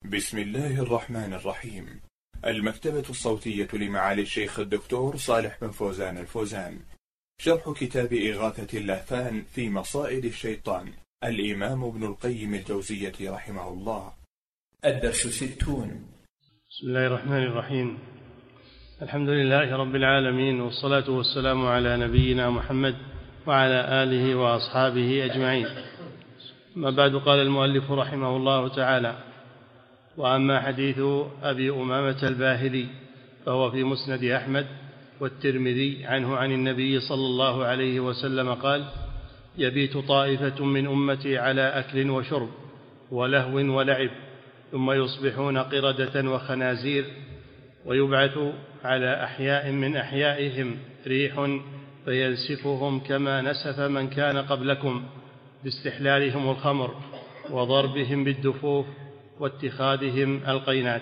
بسم الله الرحمن الرحيم. المكتبة الصوتية لمعالي الشيخ الدكتور صالح بن فوزان الفوزان. شرح كتاب إغاثة اللهفان في مصائد الشيطان، الإمام ابن القيم الجوزية رحمه الله. الدرس 60. بسم الله الرحمن الرحيم. الحمد لله رب العالمين، والصلاة والسلام على نبينا محمد وعلى آله وأصحابه أجمعين. ما بعد، قال المؤلف رحمه الله تعالى: وأما حديث أبي أمامة الباهلي فهو في مسند أحمد والترمذي عنه عن النبي صلى الله عليه وسلم قال: يبيت طائفة من أمتي على أكل وشرب ولهو ولعب، ثم يصبحون قردة وخنازير، ويبعث على أحياء من أحيائهم ريح فينسفهم كما نسف من كان قبلكم، باستحلالهم الخمر وضربهم بالدفوف واتخاذهم القينات.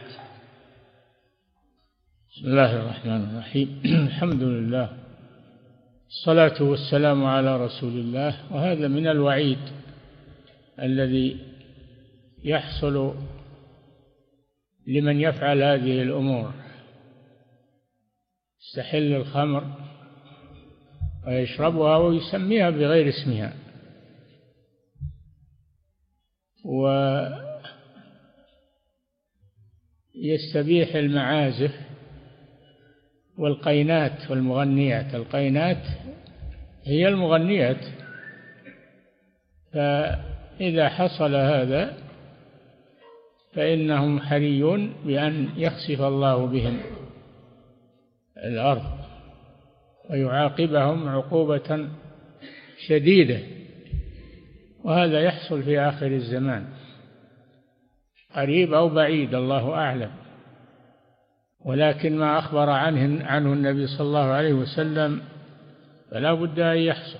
بسم الله الرحمن الرحيم. الحمد لله، الصلاة والسلام على رسول الله. وهذا من الوعيد الذي يحصل لمن يفعل هذه الأمور، يستحل الخمر ويشربها ويسميها بغير اسمها، ويستبيح المعازف والقينات والمغنيات. القينات هي المغنيات، فإذا حصل هذا فإنهم حريون بأن يخسف الله بهم الأرض ويعاقبهم عقوبة شديدة، وهذا يحصل في آخر الزمان، قريب أو بعيد الله أعلم، ولكن ما أخبر عنه النبي صلى الله عليه وسلم فلا بد أن يحصل.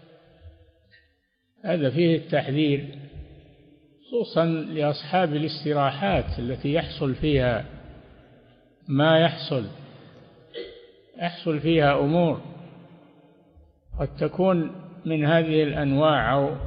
هذا فيه التحذير، خصوصا لأصحاب الاستراحات التي يحصل فيها ما يحصل فيها أمور قد تكون من هذه الأنواع أو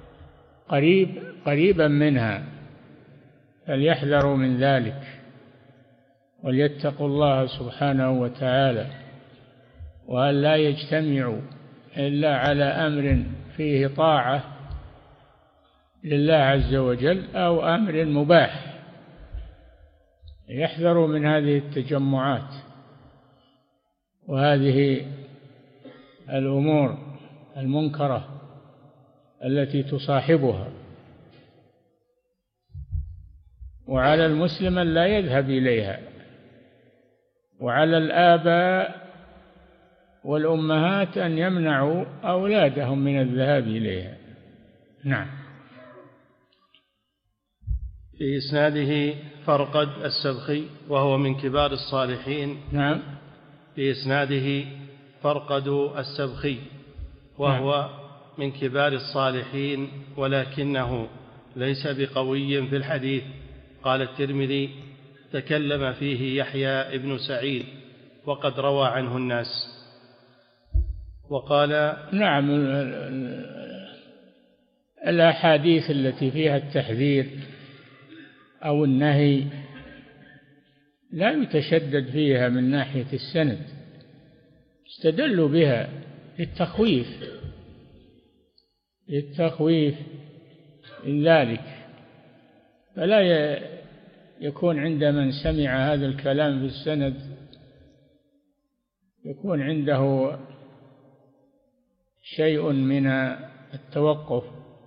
قريبا منها، فليحذروا من ذلك وليتقوا الله سبحانه وتعالى، وأن لا يجتمعوا إلا على أمر فيه طاعة لله عز وجل أو أمر مباح. يحذروا من هذه التجمعات وهذه الأمور المنكرة التي تصاحبها، وعلى المسلم أن لا يذهب إليها، وعلى الآباء والأمهات أن يمنعوا أولادهم من الذهاب إليها. نعم. في إسناده فرقد السبخي وهو من كبار الصالحين. نعم. في إسناده فرقد السبخي وهو من كبار الصالحين، ولكنه ليس بقوي في الحديث. قال الترمذي: تكلم فيه يحيى ابن سعيد وقد روى عنه الناس. وقال: نعم، الأحاديث التي فيها التحذير أو النهي لا يتشدد فيها من ناحية السند، استدلوا بها للتخويف من ذلك، فلا يكون عند من سمع هذا الكلام في السند يكون عنده شيء من التوقف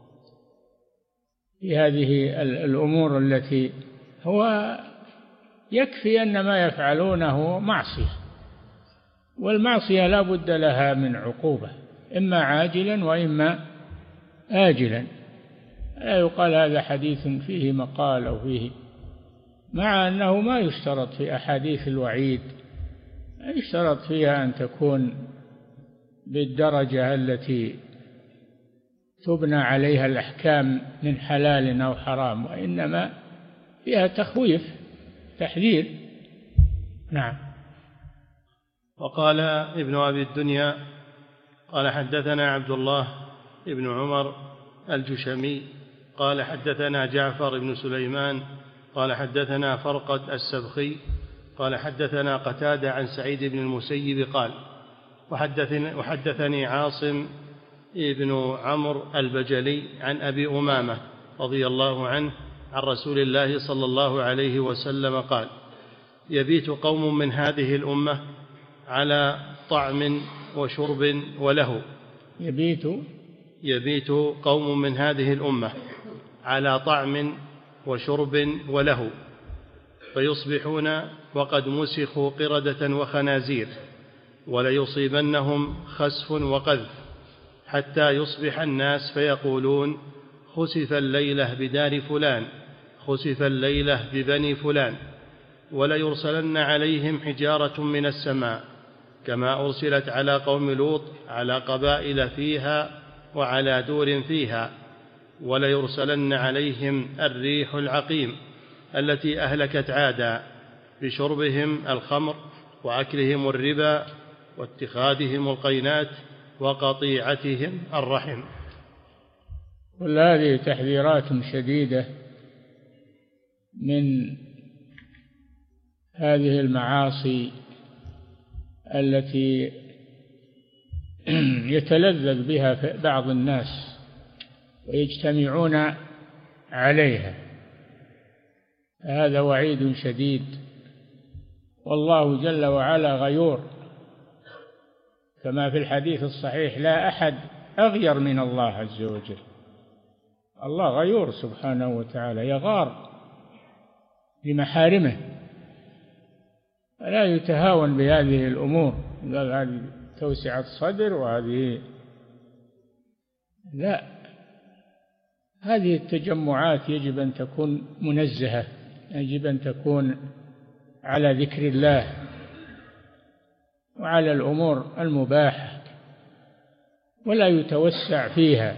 في هذه الأمور التي هو يكفي أن ما يفعلونه معصية، والمعصية لا بد لها من عقوبة، إما عاجلا وإما آجلا. لا يقال هذا حديث فيه مقال أو فيه، مع أنه ما يشترط في أحاديث الوعيد، لا يشترط فيها أن تكون بالدرجة التي تبنى عليها الأحكام من حلال أو حرام، وإنما فيها تخويف تحذير. نعم. وقال ابن أبي الدنيا قال: حدثنا عبد الله بن عمر الجشمي قال: حدثنا جعفر بن سليمان قال حدثنا فرقد السبخي قال حدثنا قتادة عن سعيد بن المسيب قال وحدثني عاصم ابن عمرو البجلي عن أبي أمامة رضي الله عنه عن رسول الله صلى الله عليه وسلم قال: يبيت قوم من هذه الأمة على طعم وشرب وله. يبيت قوم من هذه الأمة على طعم وشرب وله، فيصبحون وقد مسخوا قردة وخنازير، وليصيبنهم خسف وقذف، حتى يصبح الناس فيقولون: خسف الليلة بدار فلان، خسف الليلة ببني فلان، وليرسلن عليهم حجارة من السماء كما أرسلت على قوم لوط على قبائل فيها وعلى دور فيها، وليرسلن عليهم الريح العقيم التي أهلكت عادا بشربهم الخمر وأكلهم الربا واتخاذهم القينات وقطيعتهم الرحم. كل هذه تحذيرات شديدة من هذه المعاصي التي يتلذذ بها بعض الناس ويجتمعون عليها. هذا وعيد شديد، والله جل وعلا غيور، كما في الحديث الصحيح: لا أحد أغير من الله عز وجل. الله غيور سبحانه وتعالى، يغار لمحارمه، فلا يتهاون بهذه الأمور. قال هذه توسعة صدر وهذه لا، هذه التجمعات يجب أن تكون منزهة، يجب أن تكون على ذكر الله وعلى الأمور المباحة، ولا يتوسع فيها.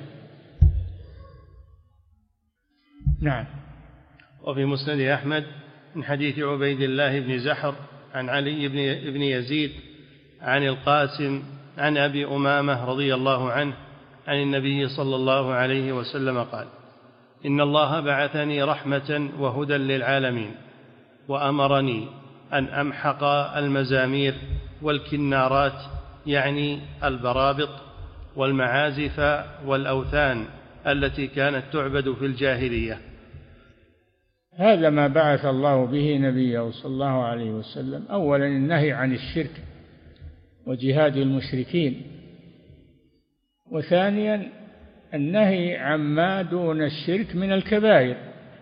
نعم. وفي مسند أحمد من حديث عبيد الله بن زحر عن علي بن يزيد عن القاسم عن أبي أمامة رضي الله عنه عن النبي صلى الله عليه وسلم قال: إن الله بعثني رحمة وهدى للعالمين، وأمرني أن أمحق المزامير والكنارات، يعني البرابط والمعازف والأوثان التي كانت تعبد في الجاهلية. هذا ما بعث الله به نبيه صلى الله عليه وسلم: أولا النهي عن الشرك وجهاد المشركين، وثانيا النهي عما دون الشرك من الكبائر،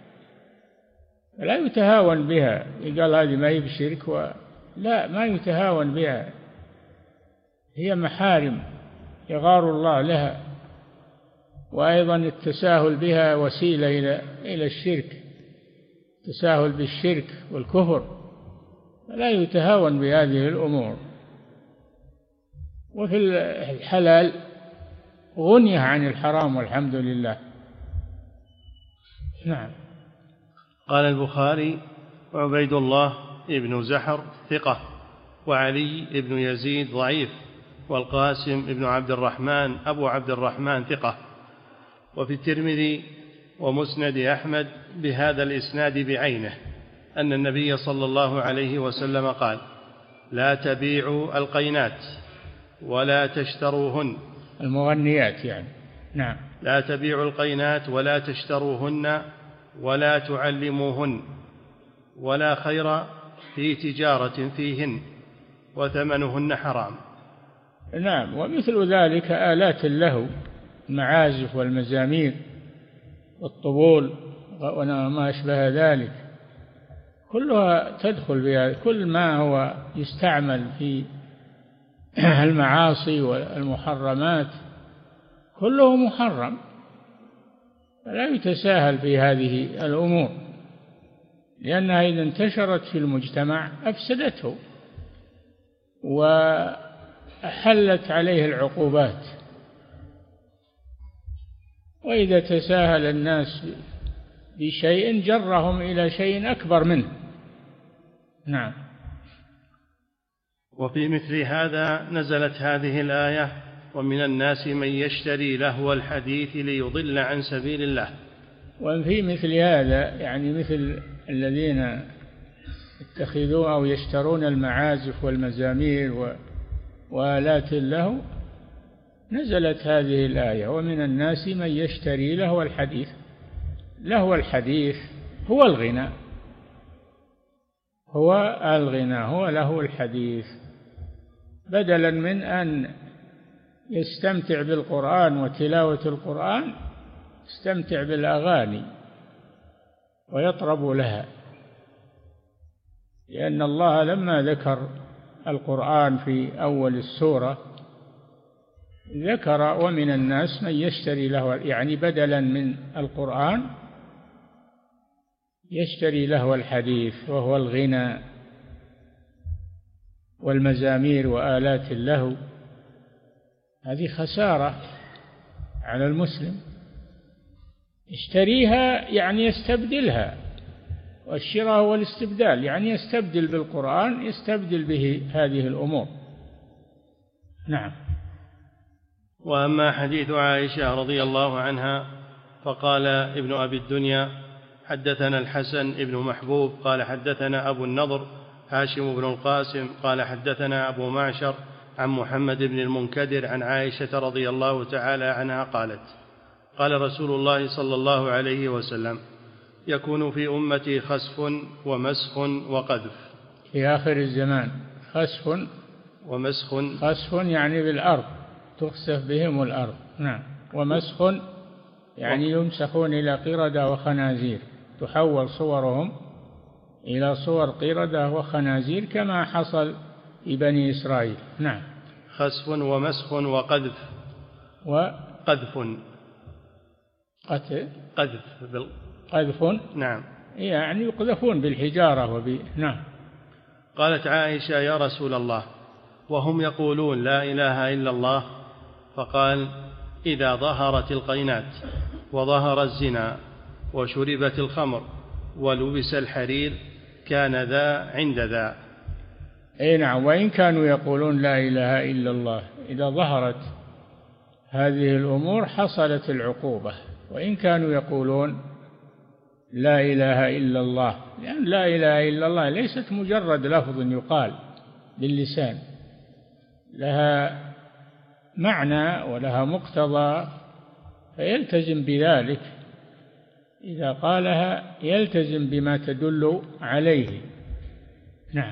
لا يتهاون بها. قال هذه ما هي بشرك، لا، ما يتهاون بها، هي محارم يغار الله لها، وأيضا التساهل بها وسيلة إلى الشرك، التساهل بالشرك والكفر، لا يتهاون بهذه الأمور. وفي الحلال غنية عن الحرام والحمد لله. نعم. قال البخاري: وعبيد الله ابن زحر ثقة، وعلي ابن يزيد ضعيف، والقاسم ابن عبد الرحمن أبو عبد الرحمن ثقة. وفي الترمذي ومسند أحمد بهذا الإسناد بعينه أن النبي صلى الله عليه وسلم قال: لا تبيعوا القينات ولا تشتروهن، المغنيات يعني. نعم. لا تبيعوا القينات ولا تشتروهن ولا تعلموهن، ولا خير في تجارة فيهن، وثمنهن حرام. نعم. ومثل ذلك آلات اللهو، المعازف والمزامير والطبول وما أشبه ذلك، كلها تدخل بها. كل ما هو يستعمل في المعاصي والمحرمات كله محرم، فلا يتساهل في هذه الأمور، لأنها إذا انتشرت في المجتمع أفسدته وأحلت عليه العقوبات. وإذا تساهل الناس بشيء جرهم إلى شيء أكبر منه. نعم. وفي مثل هذا نزلت هذه الآية: ومن الناس من يشتري لهو الحديث ليضل عن سبيل الله وفي مثل هذا يعني مثل الذين اتخذوا أو يشترون المعازف والمزامير وآلات اللهو، نزلت هذه الآية: ومن الناس من يشتري لهو الحديث. لهو الحديث هو الغنى، هو لهو الحديث، بدلا من أن يستمتع بالقرآن وتلاوة القرآن يستمتع بالأغاني ويطرب لها. لأن الله لما ذكر القرآن في أول السورة ذكر: ومن الناس من يشتري له، يعني بدلا من القرآن يشتري له الحديث وهو الغنى والمزامير وآلات اللهو. هذه خسارة على المسلم. اشتريها يعني يستبدلها، والشراء هو الاستبدال، يعني يستبدل بالقرآن، يستبدل به هذه الأمور. نعم. وأما حديث عائشة رضي الله عنها فقال ابن أبي الدنيا: حدثنا الحسن ابن محبوب قال حدثنا أبو النضر هاشم بن القاسم قال حدثنا أبو معشر عن محمد بن المنكدر عن عائشة رضي الله تعالى عنها قالت: قال رسول الله صلى الله عليه وسلم: يكون في أمتي خسف ومسخ وقذف. في آخر الزمان خسف ومسخ. خسف يعني بالأرض، تخسف بهم الأرض. نعم. ومسخ يعني يمسخون إلى قردة وخنازير، تحول صورهم إلى صور قردة وخنازير كما حصل في بني إسرائيل. نعم. خسف ومسخ وقذف. وقذف. قذف. نعم. يعني يقذفون بالحجارة نعم. قالت عائشة: يا رسول الله، وهم يقولون لا إله إلا الله؟ فقال: إذا ظهرت القينات وظهر الزنا وشربت الخمر ولبس الحرير كان ذا عند ذا. أي نعم. وإن كانوا يقولون لا إله إلا الله، إذا ظهرت هذه الأمور حصلت العقوبة. وإن كانوا يقولون لا إله إلا الله، لأن لا إله إلا الله ليست مجرد لفظ يقال باللسان، لها معنى ولها مقتضى، فيلتزم بذلك. إذا قالها يلتزم بما تدل عليه. نعم.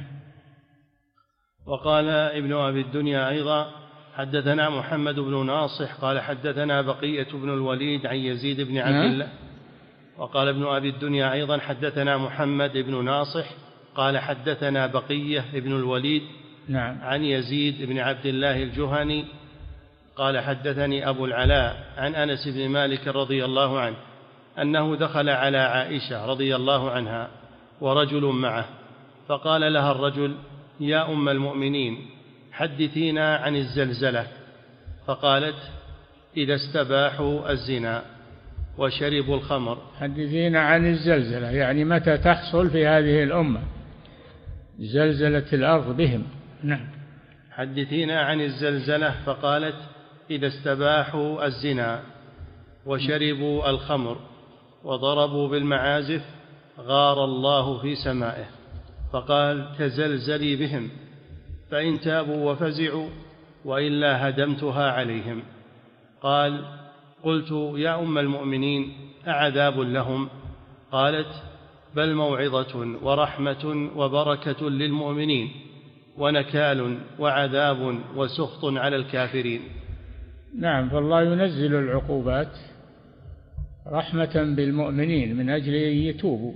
وقال ابن أبي الدنيا أيضا: حدثنا محمد بن ناصح قال حدثنا بقية بن الوليد عن يزيد بن عبد الله. وقال ابن أبي الدنيا أيضا: حدثنا محمد بن ناصح قال حدثنا بقية بن الوليد نعم. عن يزيد بن عبد الله الجهني قال حدثني أبو العلاء عن أنس بن مالك رضي الله عنه أنه دخل على عائشة رضي الله عنها ورجل معه، فقال لها الرجل: يا أم المؤمنين، حدثينا عن الزلزلة. فقالت: إذا استباحوا الزنا وشربوا الخمر. حدثينا عن الزلزلة يعني متى تحصل في هذه الأمة زلزلة الأرض بهم. نعم. حدثينا عن الزلزلة. فقالت: إذا استباحوا الزنا وشربوا الخمر وضربوا بالمعازف غار الله في سمائه. فقال: تزلزلي بهم، فإن تابوا وفزعوا وإلا هدمتها عليهم. قال: قلت: يا أم المؤمنين، أعذاب لهم؟ قالت: بل موعظة ورحمة وبركة للمؤمنين، ونكال وعذاب وسخط على الكافرين. نعم. فالله ينزل العقوبات رحمة بالمؤمنين من أجل أن يتوبوا،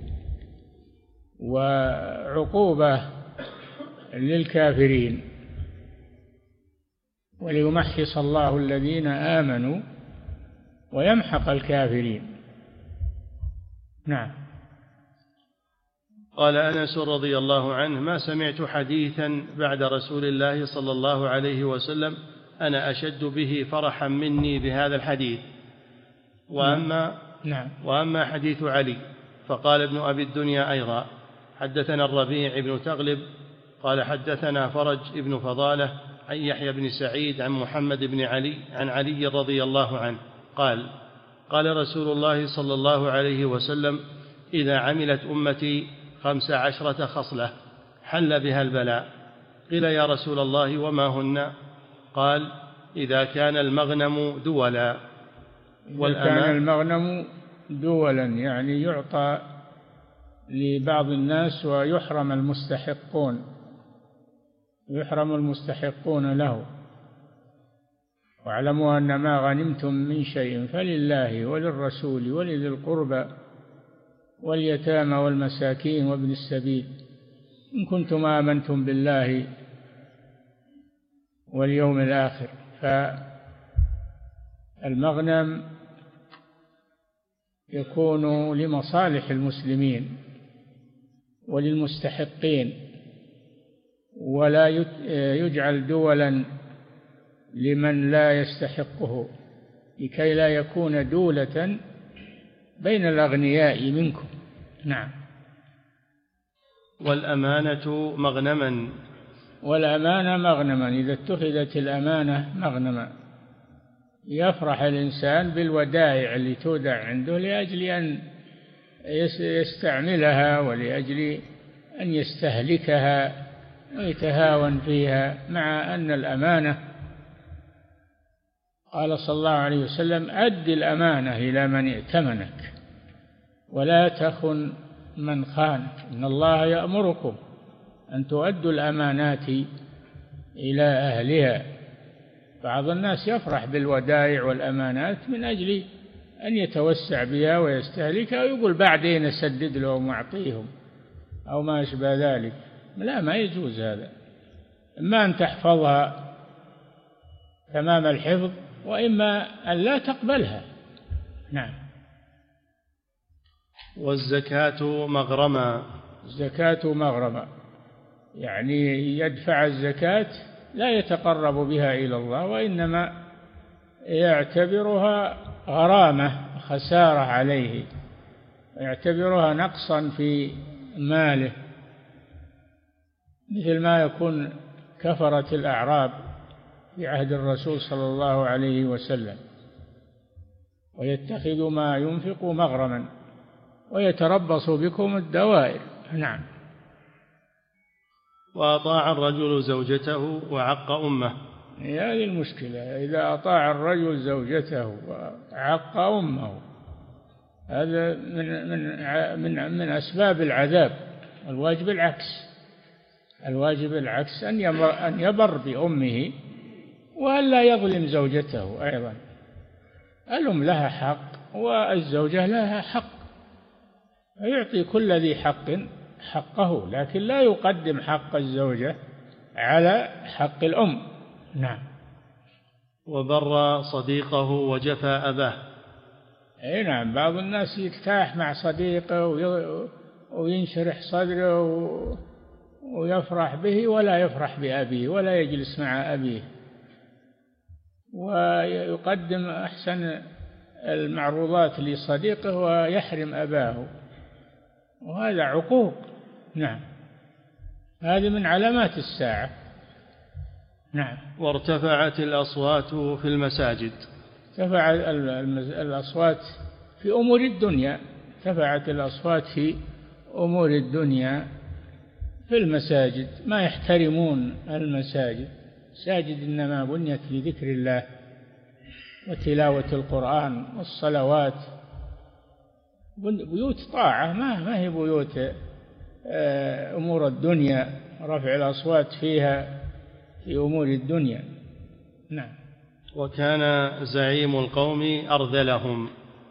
وعقوبة للكافرين، وليمحص الله الذين آمنوا ويمحق الكافرين. نعم. قال أنس رضي الله عنه: ما سمعت حديثا بعد رسول الله صلى الله عليه وسلم أنا أشد به فرحا مني بهذا الحديث. وأما حديث علي فقال ابن أبي الدنيا أيضا: حدثنا الربيع بن تغلب قال حدثنا فرج بن فضالة عن يحيى بن سعيد عن محمد بن علي عن علي رضي الله عنه قال: قال رسول الله صلى الله عليه وسلم: إذا عملت أمتي 15 خصلة حل بها البلاء. قيل: يا رسول الله وما هن؟ قال: إذا كان المغنم دولا. كان المغنم دولا يعني يعطى لبعض الناس ويحرم المستحقون له. واعلموا أن ما غنمتم من شيء فلله وللرسول ولذي القربى واليتامى والمساكين وابن السبيل إن كنتم آمنتم بالله واليوم الآخر. فالمغنم يكون لمصالح المسلمين وللمستحقين، ولا يجعل دولا لمن لا يستحقه، لكي لا يكون دولة بين الأغنياء منكم. نعم. والأمانة مغنما إذا اتخذت الأمانة مغنما يفرح الإنسان بالودائع اللي تودع عنده لأجل أن يستعملها ولأجل أن يستهلكها ويتهاون فيها، مع أن الأمانة قال صلى الله عليه وسلم: أد الأمانة إلى من ائتمنك ولا تخن من خانك، إن الله يأمركم أن تؤدوا الأمانات إلى أهلها. بعض الناس يفرح بالودائع والأمانات من أجل أن يتوسع بها ويستهلكها ويقول بعدين أسدد لهم وأعطيهم أو ما أشبه ذلك. لا، ما يجوز هذا. إما أن تحفظها تمام الحفظ، وإما أن لا تقبلها. نعم. والزكاة مغرمة يعني يدفع الزكاة لا يتقرب بها إلى الله، وإنما يعتبرها غرامة خسارة عليه، يعتبرها نقصا في ماله، مثل ما يكون كفرة الأعراب في عهد الرسول صلى الله عليه وسلم، ويتخذ ما ينفق مغرما ويتربص بكم الدوائر. نعم. وأطاع الرجل زوجته وعق أمه. هذه المشكلة، إذا أطاع الرجل زوجته وعق أمه هذا من أسباب العذاب. الواجب العكس أن يبر بأمه وأن لا يظلم زوجته أيضا. الأم لها حق والزوجة لها حق، فيعطي كل ذي حق حقه، لكن لا يقدم حق الزوجة على حق الأم. نعم. وبر صديقه وجفى أباه. أي نعم، بعض الناس يرتاح مع صديقه وينشرح صدره ويفرح به ولا يفرح بأبيه ولا يجلس مع أبيه، ويقدم أحسن المعروضات لصديقه ويحرم أباه، وهذا عقوق. نعم، هذه من علامات الساعة. نعم. وارتفعت الأصوات في المساجد. ارتفعت الأصوات في أمور الدنيا، ارتفعت الأصوات في أمور الدنيا في المساجد، ما يحترمون المساجد. مساجد إنما بنيت لذكر الله وتلاوة القرآن والصلوات، بيوت طاعة، ما هي بيوت أمور الدنيا، رفع الأصوات فيها في أمور الدنيا. نعم. وكان زعيم القوم أرذلهم.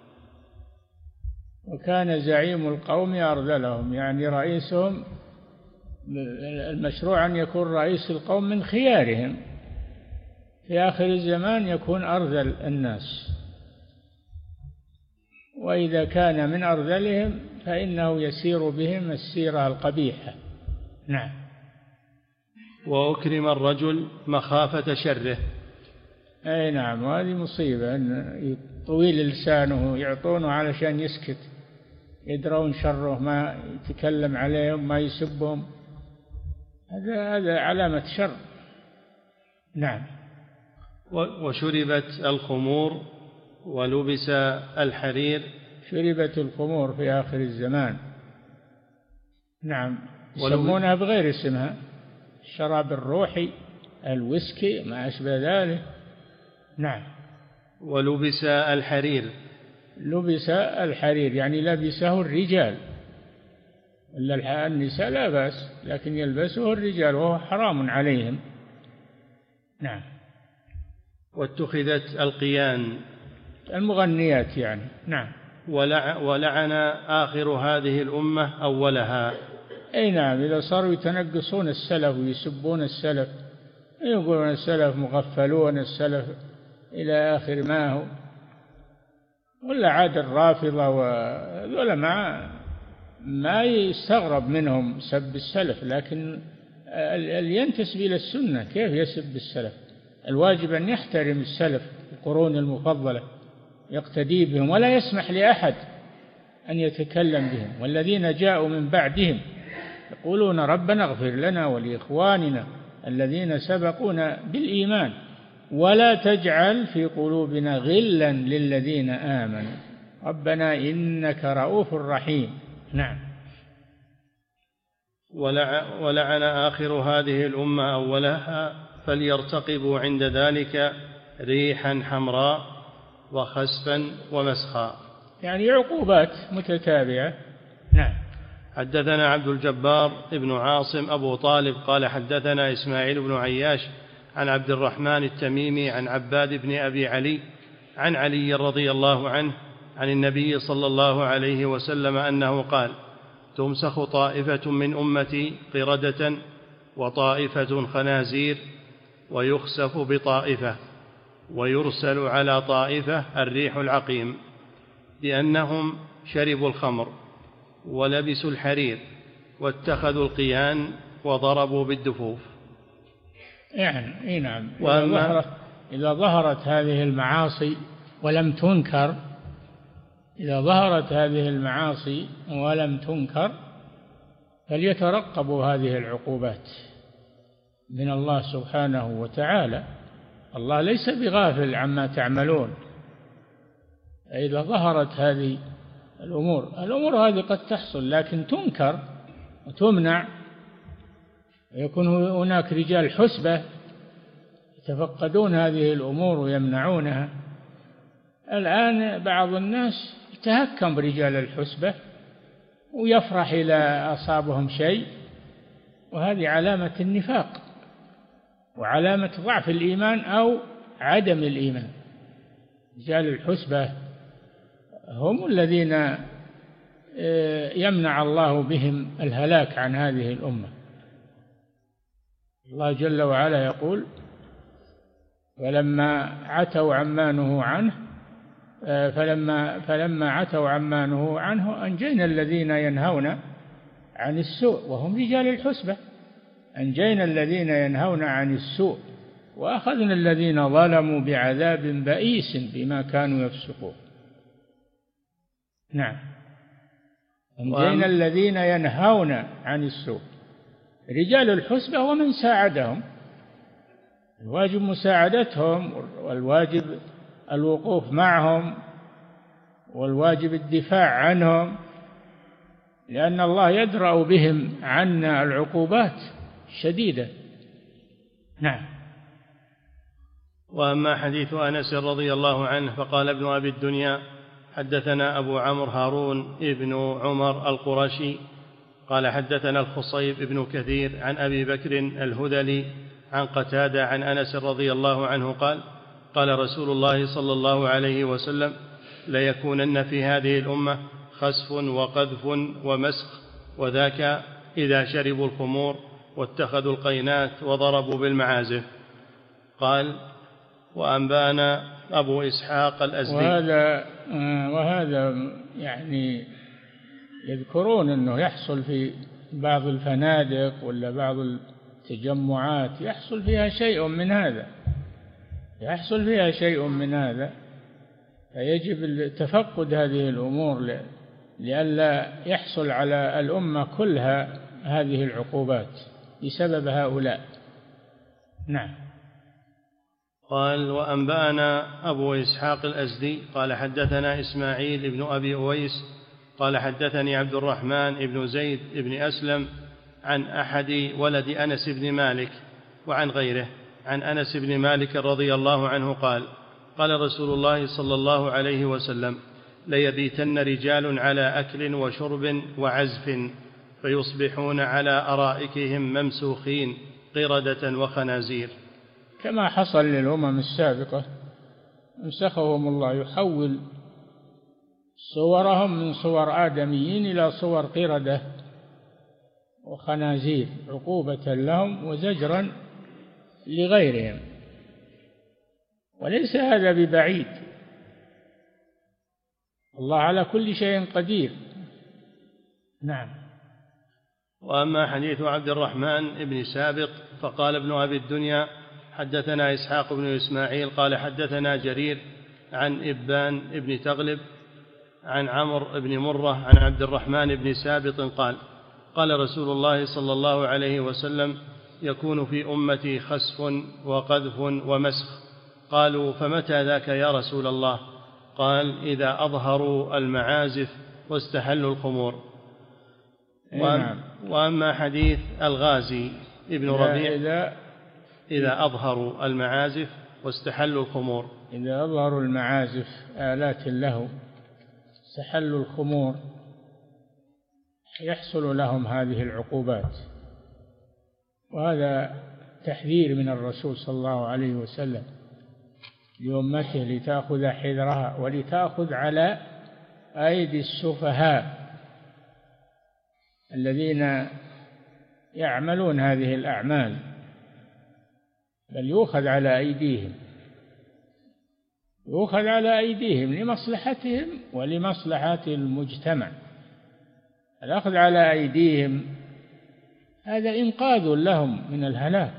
يعني رئيسهم، المشروع أن يكون رئيس القوم من خيارهم، في آخر الزمان يكون أرذل الناس، وإذا كان من أرذلهم فإنه يسير بهم السيرة القبيحة. نعم. وأكرم الرجل مخافة شره. أي نعم، وهذه مصيبة، أن طويل لسانه يعطونه علشان يسكت، يدرون شره، ما يتكلم عليهم، ما يسبهم، هذا علامة شر. نعم. وشربت الخمور ولبس الحرير. شربت الخمور في آخر الزمان. نعم، يسمونها بغير اسمها، الشراب الروحي، الويسكي، ما أشبه ذلك. نعم. ولبس الحرير. لبس الحرير يعني لبسه الرجال، إلا النساء لا بأس، لكن يلبسه الرجال وهو حرام عليهم. نعم. واتخذت القيان، المغنيات يعني. نعم. ولعن آخر هذه الأمة أولها. أي نعم، إذا صاروا يتنقصون السلف ويسبون السلف، يقولون السلف مغفلون، السلف إلى آخر ما هو، ولا عاد الرافضة ولا ما يستغرب منهم سب السلف، لكن اللي ينتسب إلى السنة كيف يسب السلف؟ الواجب أن يحترم السلف القرون المفضلة، يقتدي بهم ولا يسمح لأحد أن يتكلم بهم. والذين جاءوا من بعدهم يقولون ربنا اغفر لنا ولإخواننا الذين سبقونا بالإيمان ولا تجعل في قلوبنا غلا للذين آمنوا ربنا إنك رؤوف رحيم. نعم. ولعن آخر هذه الأمة أولها، فليرتقبوا عند ذلك ريحا حمراء وخسفا ومسخا، يعني عقوبات متتابعة. نعم. حدثنا عبد الجبار ابن عاصم أبو طالب قال حدثنا إسماعيل بن عياش عن عبد الرحمن التميمي عن عباد بن أبي علي عن علي رضي الله عنه عن النبي صلى الله عليه وسلم أنه قال: تمسخ طائفة من أمتي قردة وطائفة خنازير، ويخسف بطائفة، ويرسل على طائفة الريح العقيم، لأنهم شربوا الخمر ولبسوا الحرير واتخذوا القيان وضربوا بالدفوف. يعني نعم، إذا ظهرت هذه المعاصي ولم تنكر، إذا ظهرت هذه المعاصي ولم تنكر فليترقبوا هذه العقوبات من الله سبحانه وتعالى. الله ليس بغافل عما تعملون. إذا ظهرت هذه الأمور هذه قد تحصل لكن تنكر وتمنع، يكون هناك رجال حسبة يتفقدون هذه الأمور ويمنعونها. الآن بعض الناس يتهكم برجال الحسبة ويفرح إذا أصابهم شيء، وهذه علامة النفاق وعلامة ضعف الإيمان أو عدم الإيمان. رجال الحسبة هم الذين يمنع الله بهم الهلاك عن هذه الأمة. الله جل وعلا يقول: فلما عتوا عما نهوا عنه فلما عتوا عما نهوا عنه أنجينا الذين ينهون عن السوء وهم رجال الحسبة، أنجينا الذين ينهون عن السوء وأخذنا الذين ظلموا بعذاب بئيس بما كانوا يفسقون. نعم، أنجينا الذين ينهون عن السوء، رجال الحسبة ومن ساعدهم، الواجب مساعدتهم، والواجب الوقوف معهم، والواجب الدفاع عنهم، لأن الله يدرأ بهم عنا العقوبات الشديدة. نعم. وأما حديث أنس رضي الله عنه فقال ابن أبي الدنيا: حدثنا أبو عمرو هارون ابن عمر القرشي قال حدثنا الخصيب ابن كثير عن أبي بكر الهذلي عن قتادة عن أنس رضي الله عنه قال: قال رسول الله صلى الله عليه وسلم: ليكونن في هذه الأمة خسف وقذف ومسخ، وذاك إذا شربوا الخمور واتخذوا القينات وضربوا بالمعازف. قال: وأنبانا أبو إسحاق الأزدي. وهذا يعني يذكرون أنه يحصل في بعض الفنادق ولا بعض التجمعات يحصل فيها شيء من هذا، فيجب تفقد هذه الأمور لئلا يحصل على الأمة كلها هذه العقوبات بسبب هؤلاء. نعم. قال: وأنبأنا أبو إسحاق الأزدي قال حدثنا إسماعيل بن أبي أويس قال حدثني عبد الرحمن بن زيد بن أسلم عن أحد ولد أنس بن مالك وعن غيره عن أنس بن مالك رضي الله عنه قال: قال رسول الله صلى الله عليه وسلم: ليبيتن رجال على أكل وشرب وعزف فيصبحون على أرائكهم ممسوخين قردة وخنازير. كما حصل للأمم السابقة امسخهم الله، يحول صورهم من صور آدميين إلى صور قردة وخنازير عقوبة لهم وزجرا لغيرهم، وليس هذا ببعيد، الله على كل شيء قدير. نعم. وأما حديث عبد الرحمن بن سابق فقال ابن أبي الدنيا: حدثنا إسحاق بن إسماعيل قال حدثنا جرير عن إبان بن تغلب عن عمرو بن مرة عن عبد الرحمن بن سابط قال: قال رسول الله صلى الله عليه وسلم: يكون في أمتي خسف وقذف ومسخ. قالوا: فمتى ذاك يا رسول الله؟ قال: إذا أظهروا المعازف واستحلوا الخمور. وأما حديث الغازي ابن ربيع: إذا أظهروا المعازف واستحلوا الخمور. إذا أظهروا المعازف آلات اللهو استحلوا الخمور يحصل لهم هذه العقوبات، وهذا تحذير من الرسول صلى الله عليه وسلم لأمته لتأخذ حذرها ولتأخذ على أيدي السفهاء الذين يعملون هذه الأعمال، بل يؤخذ على أيديهم، يؤخذ على أيديهم لمصلحتهم ولمصلحة المجتمع. الأخذ على أيديهم هذا إنقاذ لهم من الهلاك،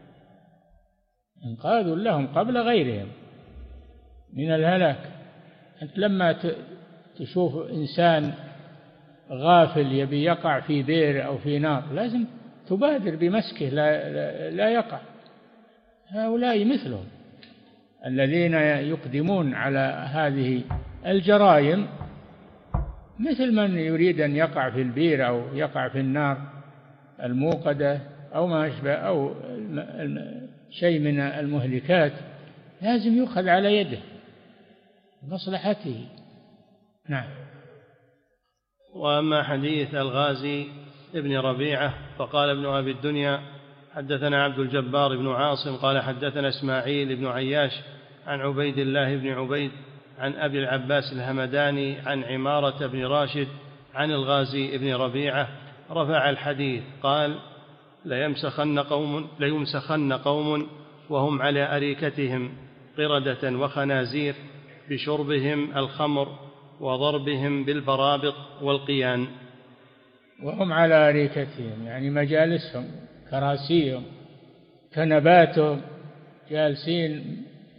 إنقاذ لهم قبل غيرهم من الهلاك. أنت لما تشوف إنسان غافل يبي يقع في بئر أو في نار لازم تبادر بمسكه لا يقع. هؤلاء مثلهم الذين يقدمون على هذه الجرائم، مثل من يريد أن يقع في البئر أو يقع في النار الموقدة أو ما أشبه أو شيء من المهلكات، لازم يؤخذ على يده لمصلحته. نعم. وأما حديث الغازي ابن ربيعة فقال ابن أبي الدنيا: حدثنا عبد الجبار بن عاصم قال حدثنا إسماعيل بن عياش عن عبيد الله بن عبيد عن أبي العباس الهمداني عن عمارة بن راشد عن الغازي بن ربيعة رفع الحديث قال: ليمسخن قوم وهم على أريكتهم قردة وخنازير بشربهم الخمر وضربهم بالبرابط والقيان. وهم على أريكتهم يعني مجالسهم، كراسيهم، كنباتهم، جالسين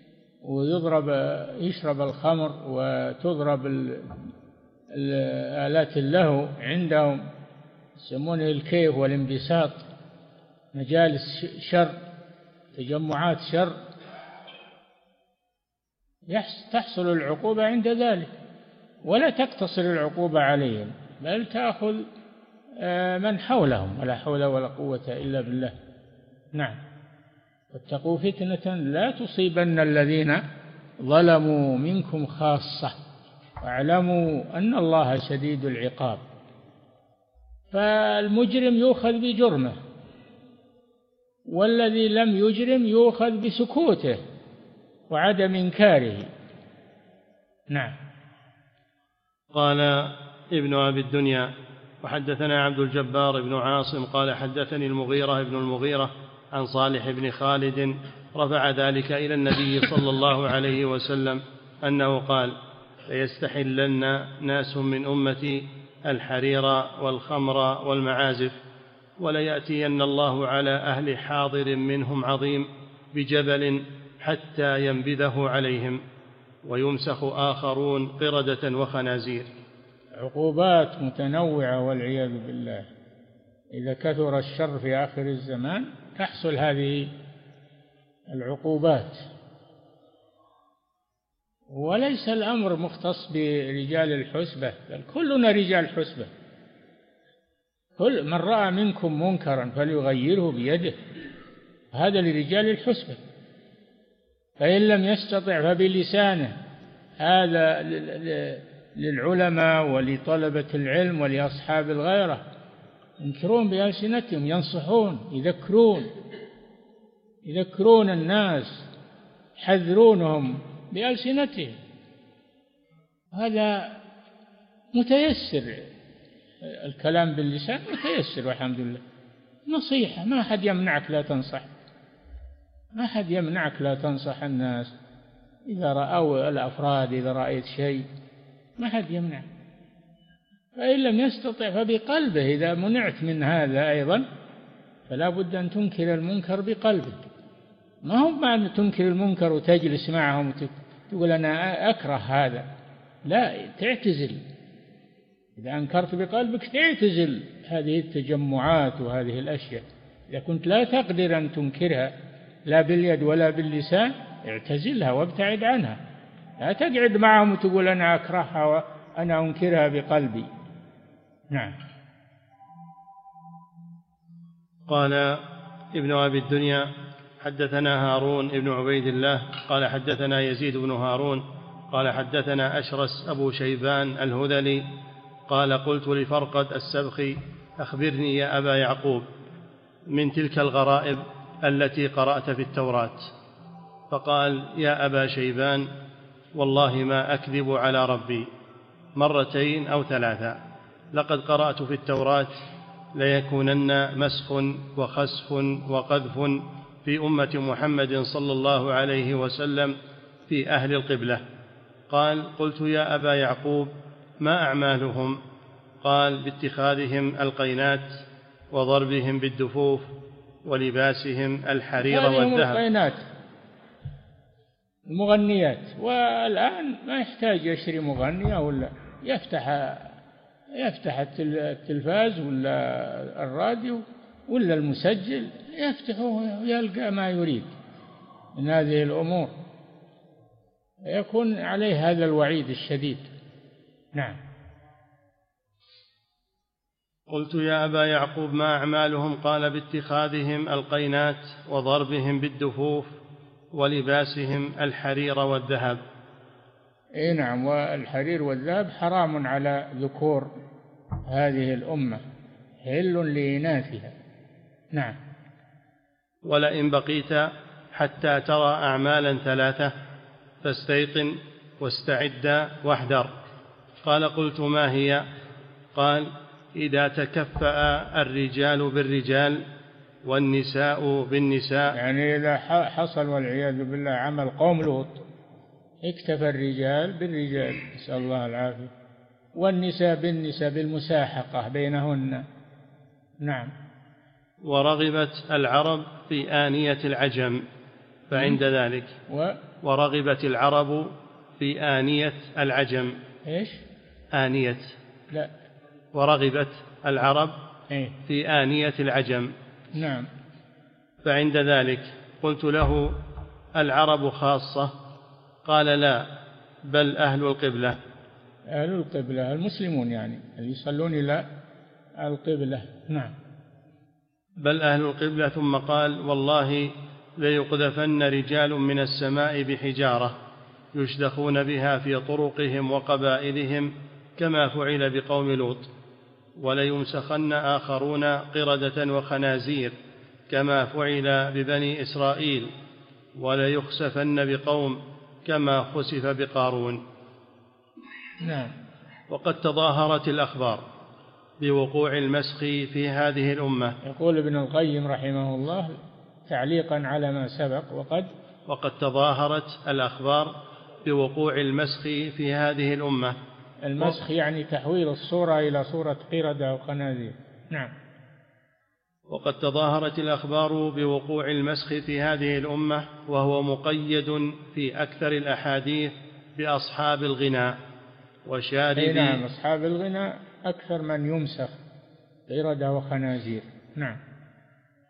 يشرب الخمر وتضرب آلات اللهو عندهم، يسمونه الكيف والانبساط، مجالس شر، تجمعات شر، تحصل العقوبة عند ذلك، ولا تقتصر العقوبة عليهم بل تأخذ من حولهم، ولا حول ولا قوة إلا بالله. نعم. واتقوا فتنة لا تصيبن الذين ظلموا منكم خاصة واعلموا أن الله شديد العقاب. فالمجرم يؤخذ بجرمه، والذي لم يجرم يؤخذ بسكوته وعدم إنكاره. نعم. قال ابن أبي الدنيا: وحدثنا عبد الجبار بن عاصم قال حدثني المغيرة بن المغيرة عن صالح بن خالد رفع ذلك إلى النبي صلى الله عليه وسلم أنه قال: ليستحلن ناس من أمتي الحرير والخمر والمعازف، وليأتين الله على أهل حاضر منهم عظيم بجبل حتى ينبذه عليهم، ويمسخ آخرون قردة وخنازير. عقوبات متنوعة والعياذ بالله. إذا كثر الشر في آخر الزمان تحصل هذه العقوبات. وليس الأمر مختص برجال الحسبة، بل كلنا رجال حسبة. كل من رأى منكم منكرا فليغيره بيده، هذا لرجال الحسبة. فإن لم يستطع فبلسانه، هذا للعلماء ولطلبة العلم ولأصحاب الغيرة، ينكرون بألسنتهم، ينصحون، يذكرون الناس، يحذرونهم بألسنتهم. هذا متيسر، الكلام باللسان متيسر والحمد لله. نصيحة، ما أحد يمنعك لا تنصح، ما أحد يمنعك لا تنصح الناس إذا رأوا الأفراد، إذا رأيت شيء ما أحد يمنع. فإن لم يستطع فبقلبه، إذا منعت من هذا أيضا فلا بد أن تنكر المنكر بقلبك. ما هو معنى تنكر المنكر وتجلس معهم وتقول أنا أكره هذا، لا، تعتزل. إذا أنكرت بقلبك تعتزل هذه التجمعات وهذه الأشياء. إذا كنت لا تقدر أن تنكرها لا باليد ولا باللسان اعتزلها وابتعد عنها. لا تقعد معهم وتقول أنا أكرهها وأنا أنكرها بقلبي. نعم. قال ابن أبي الدنيا حدثنا هارون ابن عبيد الله قال حدثنا يزيد بن هارون قال حدثنا أشرس أبو شيبان الهذلي قال قلت لفرقد السبخي أخبرني يا أبا يعقوب من تلك الغرائب التي قرأت في التوراة. فقال يا أبا شيبان والله ما أكذب على ربي، 2 أو 3 لقد قرأت في التوراة ليكونن مسخ وخسف وقذف في أمة محمد صلى الله عليه وسلم في أهل القبلة. قال قلت يا أبا يعقوب ما أعمالهم؟ قال باتخاذهم القينات وضربهم بالدفوف ولباسهم الحرير والذهب. القينات المغنيات، والآن ما يحتاج يشتري مغنية ولا يفتح التلفاز ولا الراديو ولا المسجل، يفتحه ويلقى ما يريد من هذه الأمور، يكون عليه هذا الوعيد الشديد. نعم. قلت يا أبا يعقوب ما أعمالهم؟ قال باتخاذهم القينات وضربهم بالدفوف ولباسهم الحرير والذهب. اي نعم، والحرير والذهب حرام على ذكور هذه الأمة، حل لإناثها. نعم. ولئن بقيت حتى ترى أعمالا 3 فاستيقن واستعد واحذر. قال قلت ما هي؟ قال إذا تكفأ الرجال بالرجال والنساء بالنساء. يعني إذا حصل والعياذ بالله عمل قوم لوط، اكتفى الرجال بالرجال نسأل الله العافية، والنساء بالنساء بالمساحقة بينهن. نعم. ورغبت العرب في آنية العجم، فعند ذلك ورغبت العرب في آنية العجم. إيش؟ آنية. لا. ورغبت العرب في آنية العجم. نعم. فعند ذلك قلت له العرب خاصة؟ قال لا، بل أهل القبلة. أهل القبلة المسلمون يعني اللي يصلون إلى القبلة. نعم. بل أهل القبلة. ثم قال والله ليقذفن رجال من السماء بحجارة يشدخون بها في طرقهم وقبائلهم كما فعل بقوم لوط، وليمسخن آخرون قردة وخنازير كما فعل ببني إسرائيل، وليخسفن بقوم كما خسف بقارون. نعم. وقد تظاهرت الأخبار بوقوع المسخ في هذه الأمة. يقول ابن القيم رحمه الله تعليقا على ما سبق وقد تظاهرت الأخبار بوقوع المسخ في هذه الأمة. المسخ يعني تحويل الصورة إلى صورة قردة وخنازير. نعم. وقد تظاهرت الأخبار بوقوع المسخ في هذه الأمة، وهو مقيد في أكثر الأحاديث بأصحاب الغناء وشاربي. نعم، أصحاب الغناء أكثر من يمسخ قردة وخنازير. نعم.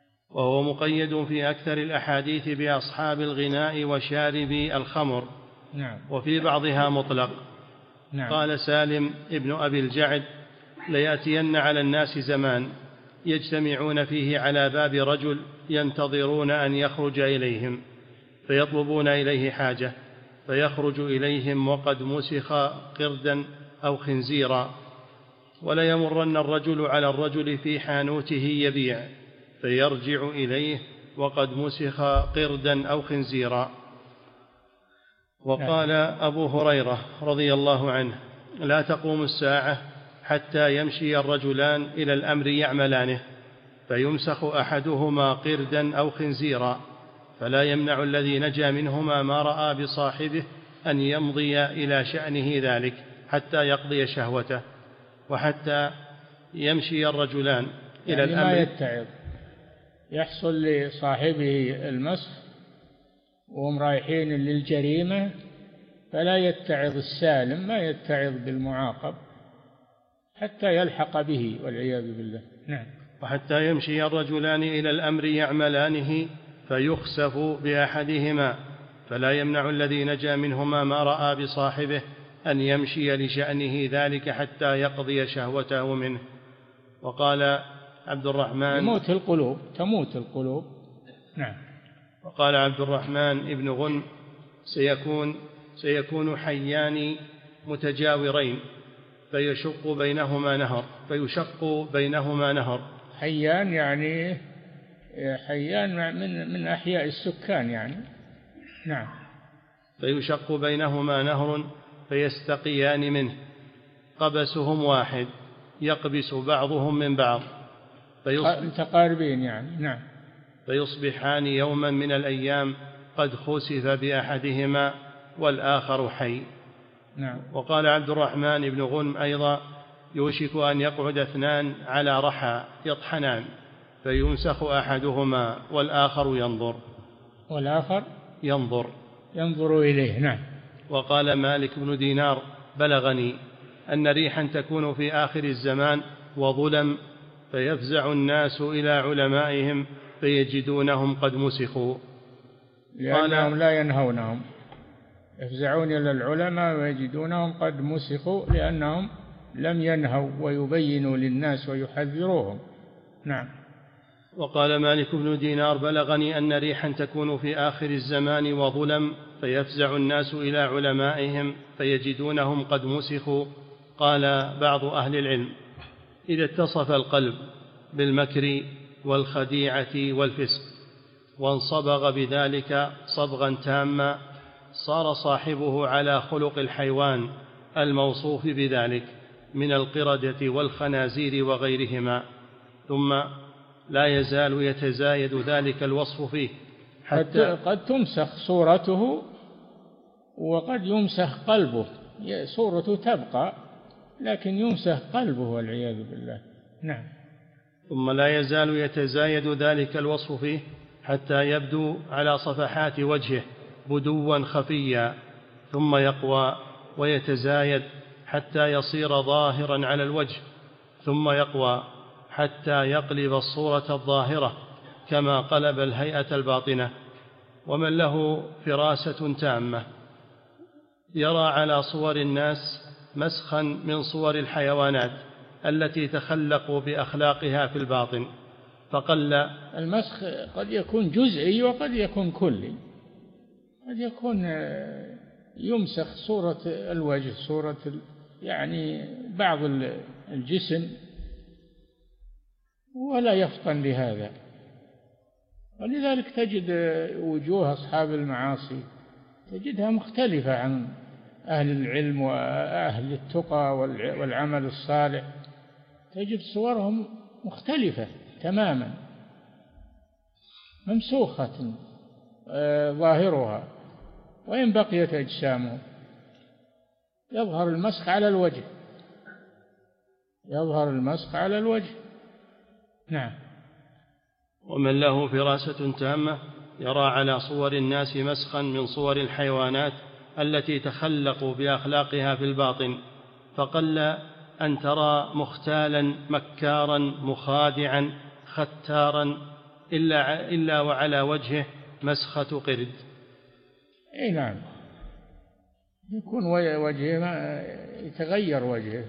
وهو مقيد في أكثر الأحاديث بأصحاب الغناء وشاربي الخمر نعم. وفي بعضها مطلق. نعم. قال سالم ابن أبي الجعد: ليأتين على الناس زمان يجتمعون فيه على باب رجل ينتظرون أن يخرج إليهم، فيطلبون إليه حاجة، فيخرج إليهم وقد مسخ قردا أو خنزيرا، وليمرن الرجل على الرجل في حانوته يبيع، فيرجع إليه وقد مسخ قردا أو خنزيرا. وقال أبو هريرة رضي الله عنه: لا تقوم الساعة حتى يمشي الرجلان إلى الأمر يعملانه، فيمسخ أحدهما قردا أو خنزيرا، فلا يمنع الذي نجا منهما ما رأى بصاحبه أن يمضي إلى شأنه ذلك حتى يقضي شهوته، وحتى يمشي الرجلان إلى يعني الأمر. ما يتعظ، يحصل لصاحبه المسخ وهم رايحين للجريمة، فلا يتعظ السالم، ما يتعظ بالمعاقب حتى يلحق به والعياذ بالله. نعم. وحتى يمشي الرجلان إلى الأمر يعملانه فيخسف بأحدهما، فلا يمنع الذي نجا منهما ما رأى بصاحبه أن يمشي لشأنه ذلك حتى يقضي شهوته منه. وقال عبد الرحمن: تموت القلوب. نعم. وقال عبد الرحمن ابن غنم: سيكون حيان متجاورين فيشق بينهما نهر. حيان يعني حيان من أحياء السكان يعني. نعم. فيشق بينهما نهر فيستقيان منه، قبسهم واحد يقبس بعضهم من بعض، متقاربين يعني. نعم. فيصبحان يوما من الأيام قد خسف بأحدهما والآخر حي. نعم. وقال عبد الرحمن بن غنم أيضا: يوشك أن يقعد اثنان على رحى يطحنان، فيمسخ أحدهما والآخر ينظر إليه. نعم. وقال مالك بن دينار: بلغني أن ريحا تكون في آخر الزمان وظلم، فيفزع الناس إلى علمائهم فيجدونهم قد مسخوا، لأنهم لا ينهونهم، يفزعون إلى العلماء ويجدونهم قد مسخوا لأنهم لم ينهوا ويبينوا للناس ويحذروهم. نعم. وقال مالك بن دينار: بلغني أن ريحا تكون في آخر الزمان وظلم، فيفزع الناس إلى علمائهم فيجدونهم قد مسخوا. قال بعض أهل العلم: إذا اتصف القلب بالمكر والخديعة والفسق وانصبغ بذلك صبغا تاما، صار صاحبه على خلق الحيوان الموصوف بذلك من القردة والخنازير وغيرهما، ثم لا يزال يتزايد ذلك الوصف فيه حتى قد تمسخ صورته وقد يمسخ قلبه، صورته تبقى لكن يمسخ قلبه والعياذ بالله. نعم. ثم لا يزال يتزايد ذلك الوصف فيه حتى يبدو على صفحات وجهه بدوا خفيا، ثم يقوى ويتزايد حتى يصير ظاهرا على الوجه، ثم يقوى حتى يقلب الصورة الظاهرة كما قلب الهيئة الباطنة. ومن له فراسة تامة يرى على صور الناس مسخا من صور الحيوانات التي تخلقوا بأخلاقها في الباطن، فقل. المسخ قد يكون جزئي وقد يكون كلي، قد يكون يمسخ صورة الوجه، صورة يعني بعض الجسم، ولا يفطن لهذا. ولذلك تجد وجوه أصحاب المعاصي تجدها مختلفة عن أهل العلم وأهل التقى والعمل الصالح، تجد صورهم مختلفة تماما، ممسوخة ظاهرها، وإن بقيت أجسامهم يظهر المسخ على الوجه، نعم. ومن له فراسة تامة يرى على صور الناس مسخا من صور الحيوانات التي تخلقوا بأخلاقها في الباطن، فقل أن ترى مختالا مكارا مخادعا ختارا إلا وعلى وجهه مسخة قرد. نعم. يكون وجهه يتغير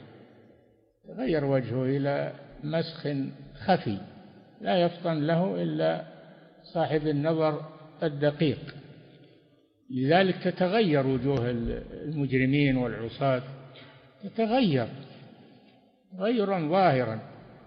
وجهه إلى مسخ خفي لا يفطن له إلا صاحب النظر الدقيق، لذلك تتغير وجوه المجرمين والعصاة، تتغير غيرا ظاهرا.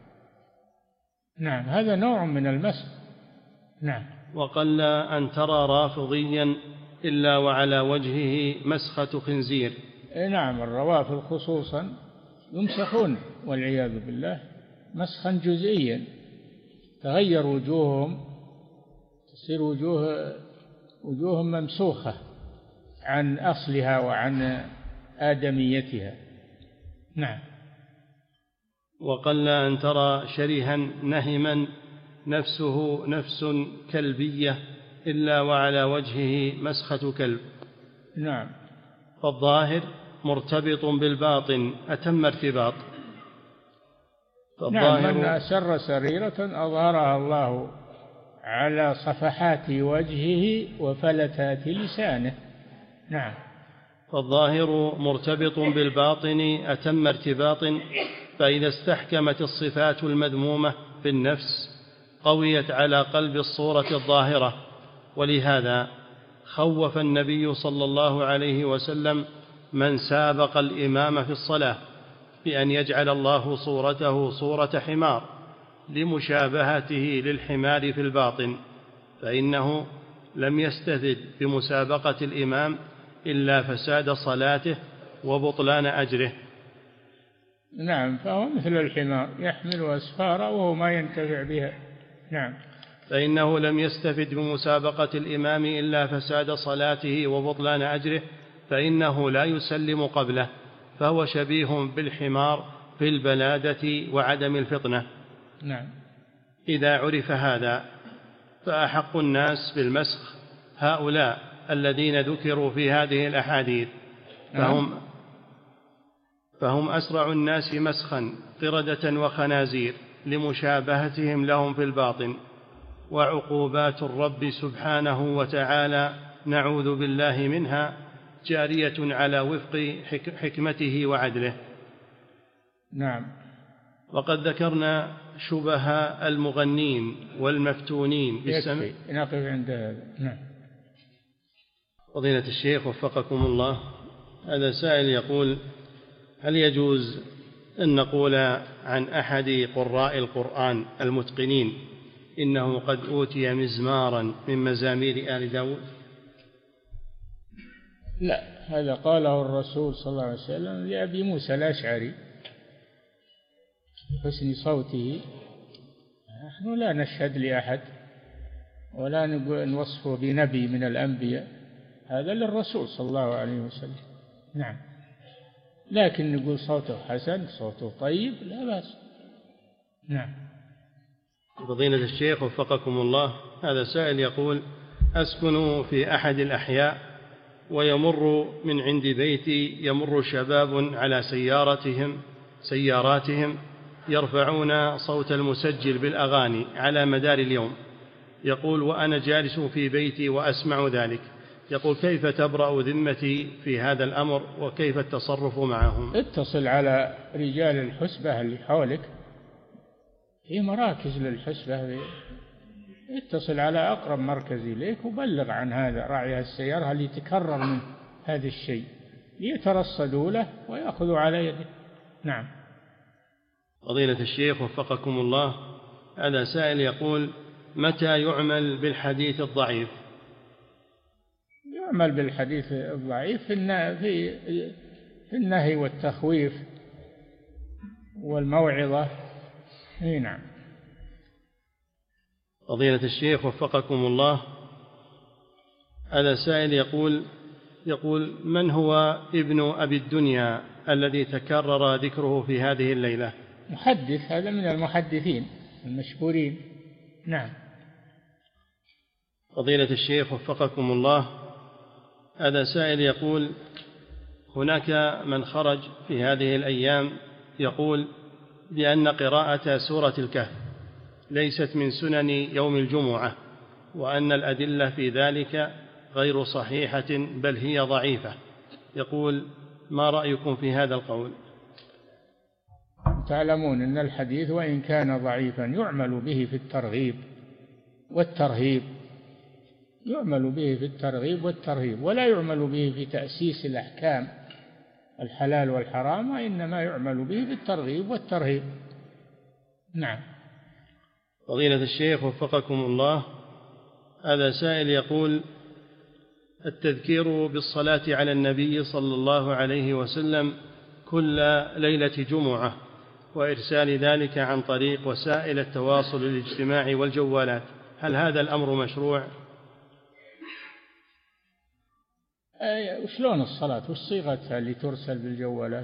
نعم، هذا نوع من المسخ. نعم. وقل أن ترى رافضيا إلا وعلى وجهه مسخة خنزير. نعم، الروافض خصوصا يمسخون والعياذ بالله مسخا جزئيا، تغير وجوههم، تصير وجوههم ممسوخة عن أصلها وعن آدميتها. نعم. وقل أن ترى شريها نهما نفسه نفس كلبية إلا وعلى وجهه مسخة كلب. نعم. فالظاهر مرتبط بالباطن أتم ارتباط. نعم، من أسر سريرة أظهرها الله على صفحات وجهه وفلتات لسانه. نعم. فالظاهر مرتبط بالباطن أتم ارتباط، فإذا استحكمت الصفات المذمومة في النفس قويت على قلب الصورة الظاهرة. ولهذا خوف النبي صلى الله عليه وسلم من سابق الإمام في الصلاة بأن يجعل الله صورته صورة حمار لمشابهته للحمار في الباطن، فإنه لم يستفد بمسابقة الإمام إلا فساد صلاته وبطلان أجره. نعم، فهو مثل الحمار يحمل أسفارا وهو ما ينتفع بها. نعم. فإنه لم يستفد بمسابقة الإمام إلا فساد صلاته وبطلان أجره، فإنه لا يسلم قبله، فهو شبيه بالحمار في البلادة وعدم الفطنة. نعم. إذا عرف هذا فأحق الناس بالمسخ هؤلاء الذين ذكروا في هذه الأحاديث، فهم أسرع الناس مسخا قردة وخنازير لمشابهتهم لهم في الباطن. وعقوبات الرب سبحانه وتعالى نعوذ بالله منها جارية على وفق حكمته وعدله. نعم. وقد ذكرنا شبه المغنين والمفتونين بالسمع. نقف عند هذا. نعم. فضيلة الشيخ وفقكم الله، هذا سائل يقول: هل يجوز أن نقول عن أحد قراء القرآن المتقنين إنه قد أوتي مزمارا من مزامير آل داود؟ لا، هذا قاله الرسول صلى الله عليه وسلم لأبي موسى الأشعري بحسن صوته. نحن لا نشهد لأحد ولا نوصفه بنبي من الأنبياء، هذا للرسول صلى الله عليه وسلم. نعم. لكن نقول صوته حسن، صوته طيب، لا بأس. نعم. فضيلة الشيخ وفقكم الله، هذا سائل يقول: أسكن في أحد الأحياء ويمر من عند بيتي يمر شباب على سياراتهم يرفعون صوت المسجل بالأغاني على مدار اليوم. يقول: وأنا جالس في بيتي وأسمع ذلك. يقول: كيف تبرأ ذمتي في هذا الأمر وكيف التصرف معهم؟ اتصل على رجال الحسبة اللي حولك، في مراكز للحسبة، اتصل على أقرب مركز إليك وبلغ عن هذا راعي السيارة اللي يتكرر من هذا الشيء، ليترصدوا له ويأخذوا على يده. نعم. فضيلة الشيخ وفقكم الله، هذا سائل يقول: متى يعمل بالحديث الضعيف؟ يعمل بالحديث الضعيف في النهي والتخويف والموعظة. نعم. فضيلة الشيخ وفقكم الله، هذا سائل يقول: من هو ابن أبي الدنيا الذي تكرر ذكره في هذه الليلة؟ محدث، هذا من المحدثين المشهورين. نعم. فضيلة الشيخ وفقكم الله، هذا سائل يقول: هناك من خرج في هذه الأيام يقول بأن قراءة سورة الكهف ليست من سنن يوم الجمعة، وأن الأدلة في ذلك غير صحيحة بل هي ضعيفة، يقول: ما رأيكم في هذا القول؟ تعلمون أن الحديث وإن كان ضعيفا يعمل به في الترغيب والترهيب، يعمل به في الترغيب والترهيب، ولا يعمل به في تأسيس الأحكام الحلال والحرام، وإنما يعمل به في الترغيب والترهيب. نعم. فضيلة الشيخ وفقكم الله، هذا سائل يقول: التذكير بالصلاة على النبي صلى الله عليه وسلم كل ليلة جمعة، وإرسال ذلك عن طريق وسائل التواصل الاجتماعي والجوالات، هل هذا الأمر مشروع؟ شلون الصلاة والصيغة اللي ترسل بالجوالات؟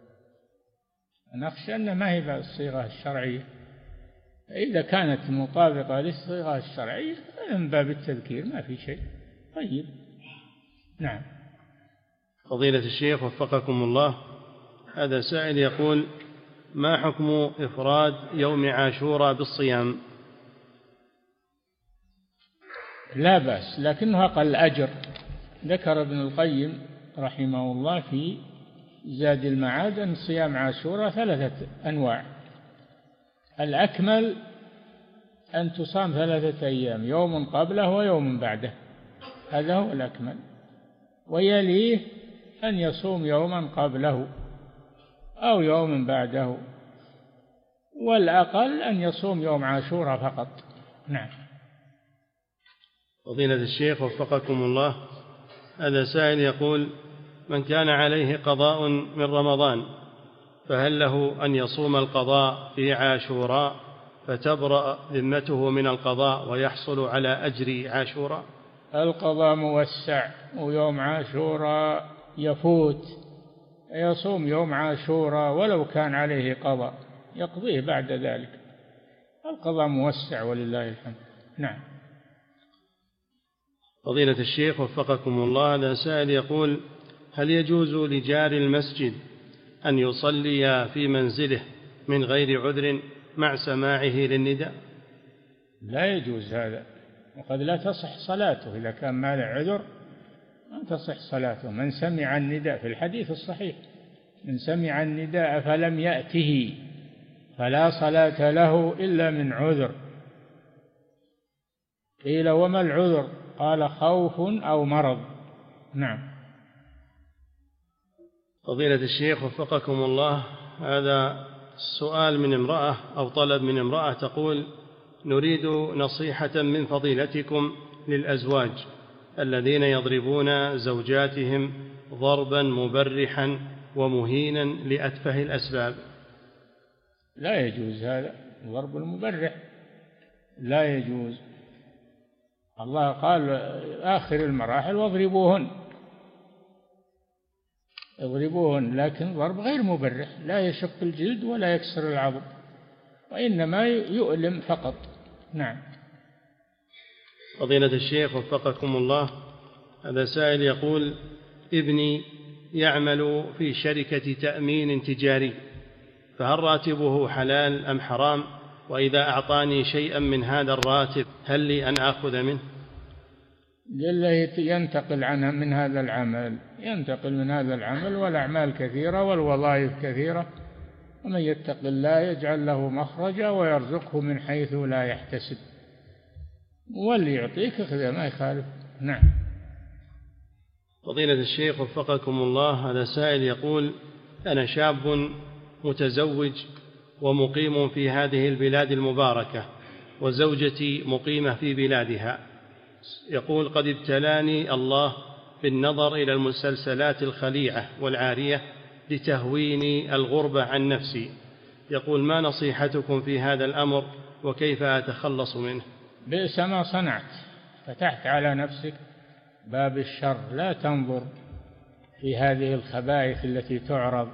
نخشى أن ما هي بالصيغة الشرعية. إذا كانت مطابقة للصيغة الشرعية من باب التذكير ما في شيء. طيب. نعم. فضيلة الشيخ وفقكم الله، هذا سائل يقول: ما حكم إفراد يوم عاشوراء بالصيام؟ لا بأس، لكنه أقل أجر. ذكر ابن القيم رحمه الله في زاد المعاد أن صيام عاشوراء 3 أنواع. الأكمل أن تصام 3 أيام، يوم قبله ويوم بعده، هذا هو الأكمل. ويليه أن يصوم يوما قبله أو يوم بعده، والأقل أن يصوم يوم عاشوراء فقط. نعم. فضيلة الشيخ وفقكم الله، هذا سائل يقول: من كان عليه قضاء من رمضان فهل له أن يصوم القضاء في عاشوراء فتبرأ ذمته من القضاء ويحصل على أجر عاشوراء؟ القضاء موسع، ويوم عاشوراء يفوت، يصوم يوم عاشوراء ولو كان عليه قضاء يقضيه بعد ذلك. القضاء موسع ولله الحمد. نعم. فضيلة الشيخ وفقكم الله، هذا سائل يقول: هل يجوز لجار المسجد أن يصلي في منزله من غير عذر مع سماعه للنداء؟ لا يجوز هذا، وقد لا تصح صلاته إذا كان ما له عذر، ما تصح صلاته. من سمع النداء في الحديث الصحيح: من سمع النداء فلم يأته فلا صلاة له إلا من عذر. قيل: وما العذر؟ قال: خوف أو مرض. نعم. فضيلة الشيخ وفقكم الله، هذا سؤال من امرأة أو طلب من امرأة تقول: نريد نصيحة من فضيلتكم للأزواج الذين يضربون زوجاتهم ضربا مبرحا ومهينا لأتفه الأسباب. لا يجوز هذا، الضرب المبرح لا يجوز. الله قال آخر المراحل: واضربوهن، اضربوهن، لكن ضرب غير مبرح، لا يشق الجلد ولا يكسر العظم، وإنما يؤلم فقط. نعم. فضيلة الشيخ وفقكم الله، هذا سائل يقول: ابني يعمل في شركة تأمين تجاري، فهل راتبه حلال أم حرام؟ وإذا أعطاني شيئا من هذا الراتب هل لي أن آخذ منه؟ لله ينتقل عنها من هذا العمل، ينتقل من هذا العمل، والأعمال كثيرة والوظائف كثيرة، ومن يتق الله يجعل له مخرجا ويرزقه من حيث لا يحتسب، واللي يعطيك اخذ ما يخالف. نعم. فضيلة الشيخ وفقكم الله، هذا سائل يقول: أنا شاب متزوج ومقيم في هذه البلاد المباركة، وزوجتي مقيمة في بلادها. يقول: قد ابتلاني الله بالنظر إلى المسلسلات الخليعة والعارية لتهويني الغربة عن نفسي. يقول: ما نصيحتكم في هذا الأمر وكيف أتخلص منه؟ بئس ما صنعت، فتحت على نفسك باب الشر. لا تنظر في هذه الخبائث التي تعرض،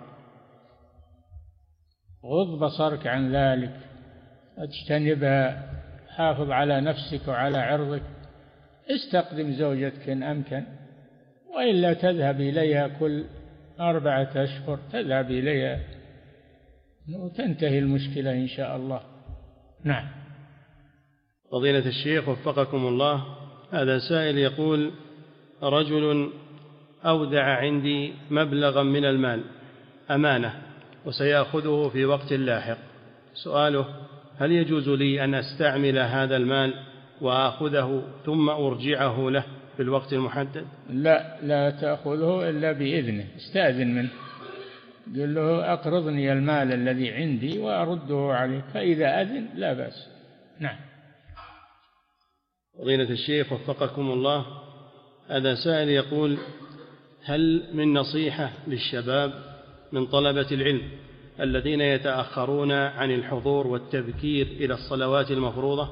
غض بصرك عن ذلك، اجتنبها، حافظ على نفسك وعلى عرضك، استقدم زوجتك إن أمكن، وإلا تذهب إليها كل 4 أشهر، تذهب إليها وتنتهي المشكلة إن شاء الله. نعم. فضيلة الشيخ وفقكم الله، هذا سائل يقول: رجل أودع عندي مبلغا من المال أمانة وسيأخذه في وقت لاحق. سؤاله: هل يجوز لي أن أستعمل هذا المال وأخذه ثم أرجعه له في الوقت المحدد؟ لا تأخذه إلا بإذنه، استأذن منه، قل له أقرضني المال الذي عندي وأرده عليك، فإذا أذن لا بأس. نعم. فضيلة الشيخ وفقكم الله، هذا سائل يقول: هل من نصيحة للشباب من طلبة العلم الذين يتأخرون عن الحضور والتبكير إلى الصلوات المفروضة؟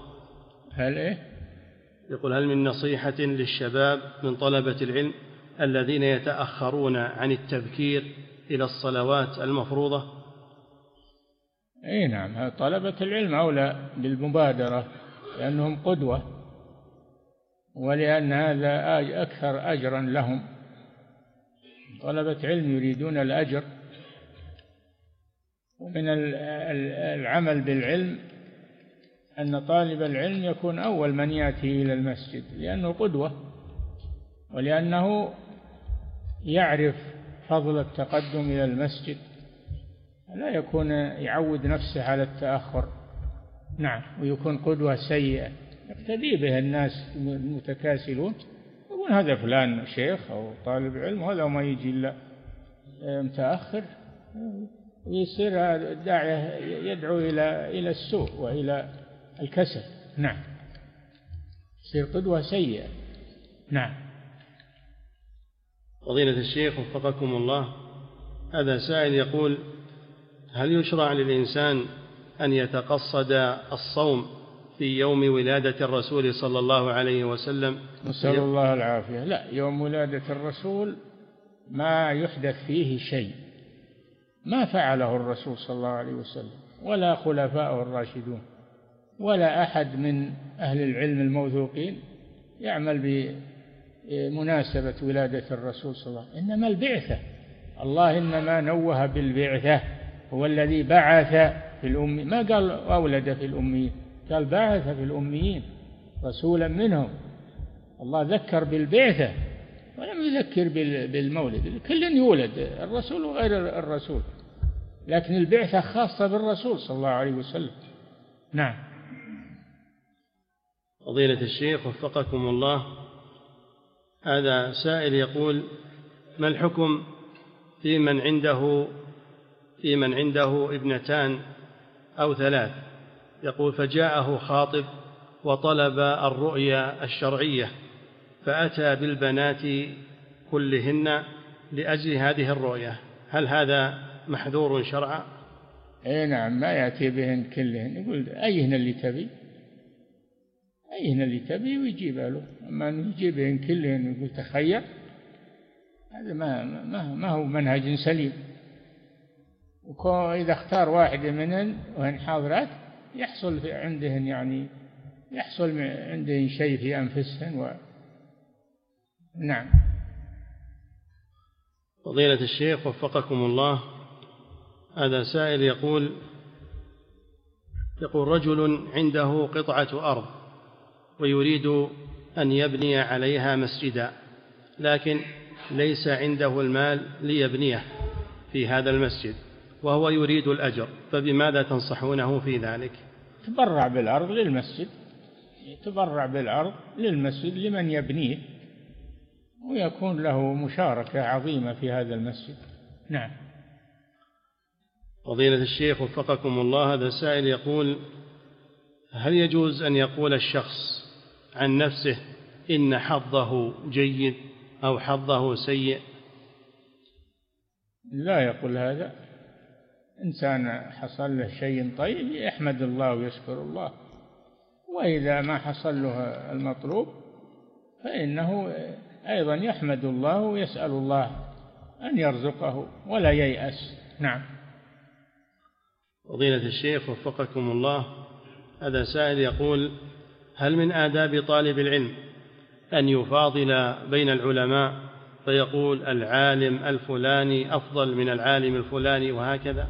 يقول: هل من نصيحة للشباب من طلبة العلم الذين يتأخرون عن التبكير إلى الصلوات المفروضة؟ نعم، طلبة العلم أولى بالمبادرة لأنهم قدوة، ولأن هذا أكثر أجرا لهم. طلبة علم يريدون الأجر، ومن العمل بالعلم أن طالب العلم يكون أول من يأتي إلى المسجد لأنه قدوة، ولأنه يعرف فضل التقدم إلى المسجد، لا يكون يعود نفسه على التأخر. نعم، ويكون قدوة سيئة يقتدي به الناس المتكاسلون، يقول هذا فلان شيخ أو طالب علم، وهذا ما يجي إلا متأخر، ويصير الداعية يدعو إلى السوء وإلى الكسل. نعم، يصير قدوة سيئة. نعم. فضيلة الشيخ وفقكم الله، هذا سائل يقول: هل يشرع للإنسان أن يتقصد الصوم في يوم ولادة الرسول صلى الله عليه وسلم؟ نسأل الله العافية. لا، يوم ولادة الرسول ما يحدث فيه شيء ما فعله الرسول صلى الله عليه وسلم ولا خلفاءه الراشدون ولا أحد من أهل العلم الموثوقين يعمل بمناسبة ولادة الرسول صلى الله عليه وسلم. إنما البعثة، الله إنما نوه بالبعثة، هو الذي بعث في الأميين، ما قال أولد في الأميين، قال بعث في الأميين رسولا منهم. الله ذكر بالبعثة ولم يذكر بالمولد. كل يولد، الرسول وغير الرسول، لكن البعثة خاصة بالرسول صلى الله عليه وسلم. نعم. فضيلة الشيخ وفقكم الله، هذا سائل يقول: ما الحكم في من عنده ابنتان أو 3؟ يقول: فجاءه خاطب وطلب الرؤيا الشرعية، فأتى بالبنات كلهن لأجل هذه الرؤية، هل هذا محذور شرعا؟ نعم، ما يأتي بهن كلهن، يقول أيهن اللي تبي ويجيبها له، أما أن يجيبهن كلهن يقول تخير، هذا ما هو منهج سليم. وإذا اختار واحدة منهن وهن حاضرات يحصل عندهن شيء في أنفسهن نعم. فضيلة الشيخ وفقكم الله، هذا سائل يقول: رجل عنده قطعة أرض ويريد أن يبني عليها مسجدا، لكن ليس عنده المال ليبنيه في هذا المسجد وهو يريد الأجر، فبماذا تنصحونه في ذلك؟ تبرع بالأرض للمسجد لمن يبنيه، ويكون له مشاركة عظيمة في هذا المسجد. نعم. فضيلة الشيخ وفقكم الله، هذا سائل يقول: هل يجوز أن يقول الشخص عن نفسه إن حظه جيد أو حظه سيء؟ لا يقول هذا. إنسان حصل له شيء طيب يحمد الله ويشكر الله، وإذا ما حصل له المطلوب فإنه أيضا يحمد الله ويسأل الله أن يرزقه ولا ييأس. نعم. فضيلة الشيخ وفقكم الله، هذا سائل يقول: هل من آداب طالب العلم أن يفاضل بين العلماء فيقول العالم الفلاني أفضل من العالم الفلاني وهكذا؟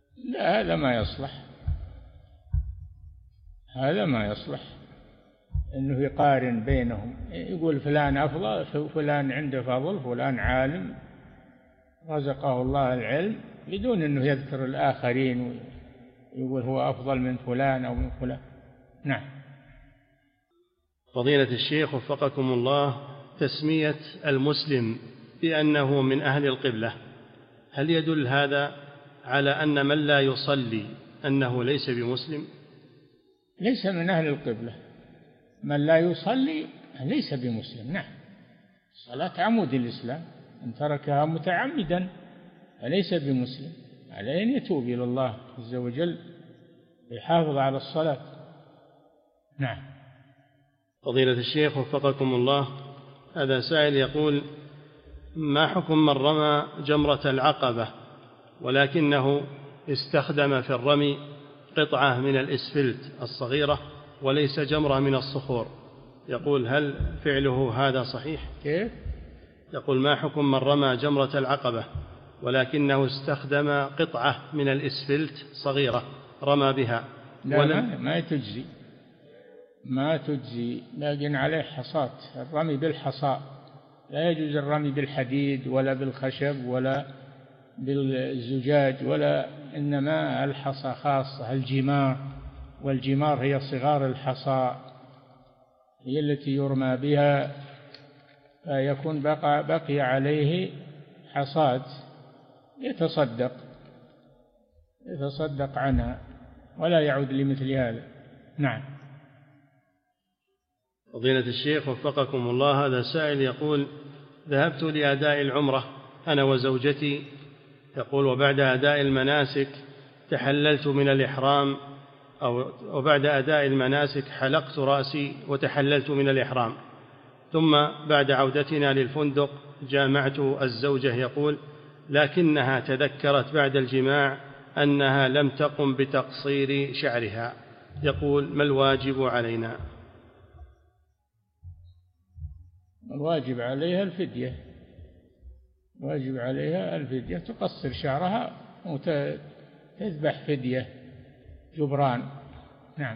لا، هذا ما يصلح. أنه يقارن بينهم، يقول فلان أفضل، فلان عنده فضل، فلان عالم رزقه الله العلم، بدون أنه يذكر الآخرين ويقول هو أفضل من فلان أو من فلان. نعم. فضيلة الشيخ وفقكم الله، تسمية المسلم بأنه من أهل القبلة، هل يدل هذا على أن من لا يصلي أنه ليس بمسلم؟ ليس من أهل القبلة، من لا يصلي ليس بمسلم. نعم، الصلاة عمود الإسلام، إن تركها متعمدا فليس بمسلم، عليه أن يتوب إلى الله عز وجل ويحافظ على الصلاة. نعم. فضيلة الشيخ وفقكم الله، هذا سائل يقول: ما حكم من رمى جمرة العقبة ولكنه استخدم في الرمي قطعة من الإسفلت الصغيرة وليس جمرة من الصخور؟ يقول: هل فعله هذا صحيح؟ كيف؟ يقول: ما حكم من رمى جمرة العقبة ولكنه استخدم قطعة من الإسفلت صغيرة رمى بها؟ لا، ما تجزي، لكن عليه حصاة، الرمي بالحصاة، لا يجوز الرمي بالحديد ولا بالخشب ولا بالزجاج ولا، إنما الحصى خاصة، الجمار، والجمار هي صغار الحصى، هي التي يرمى بها، فيكون بقي عليه حصاد يتصدق عنها ولا يعود لمثل هذا. نعم. فضيلة الشيخ وفقكم الله، هذا سائل يقول: ذهبت لأداء العمرة أنا وزوجتي، يقول، وبعد أداء المناسك تحللت من الإحرام، وبعد أداء المناسك حلقت رأسي وتحللت من الإحرام، ثم بعد عودتنا للفندق جامعت الزوجة، يقول، لكنها تذكرت بعد الجماع أنها لم تقم بتقصير شعرها، يقول: ما الواجب علينا؟ الواجب عليها الفدية، واجب عليها الفدية، تقصر شعرها وتذبح فدية جبران. نعم.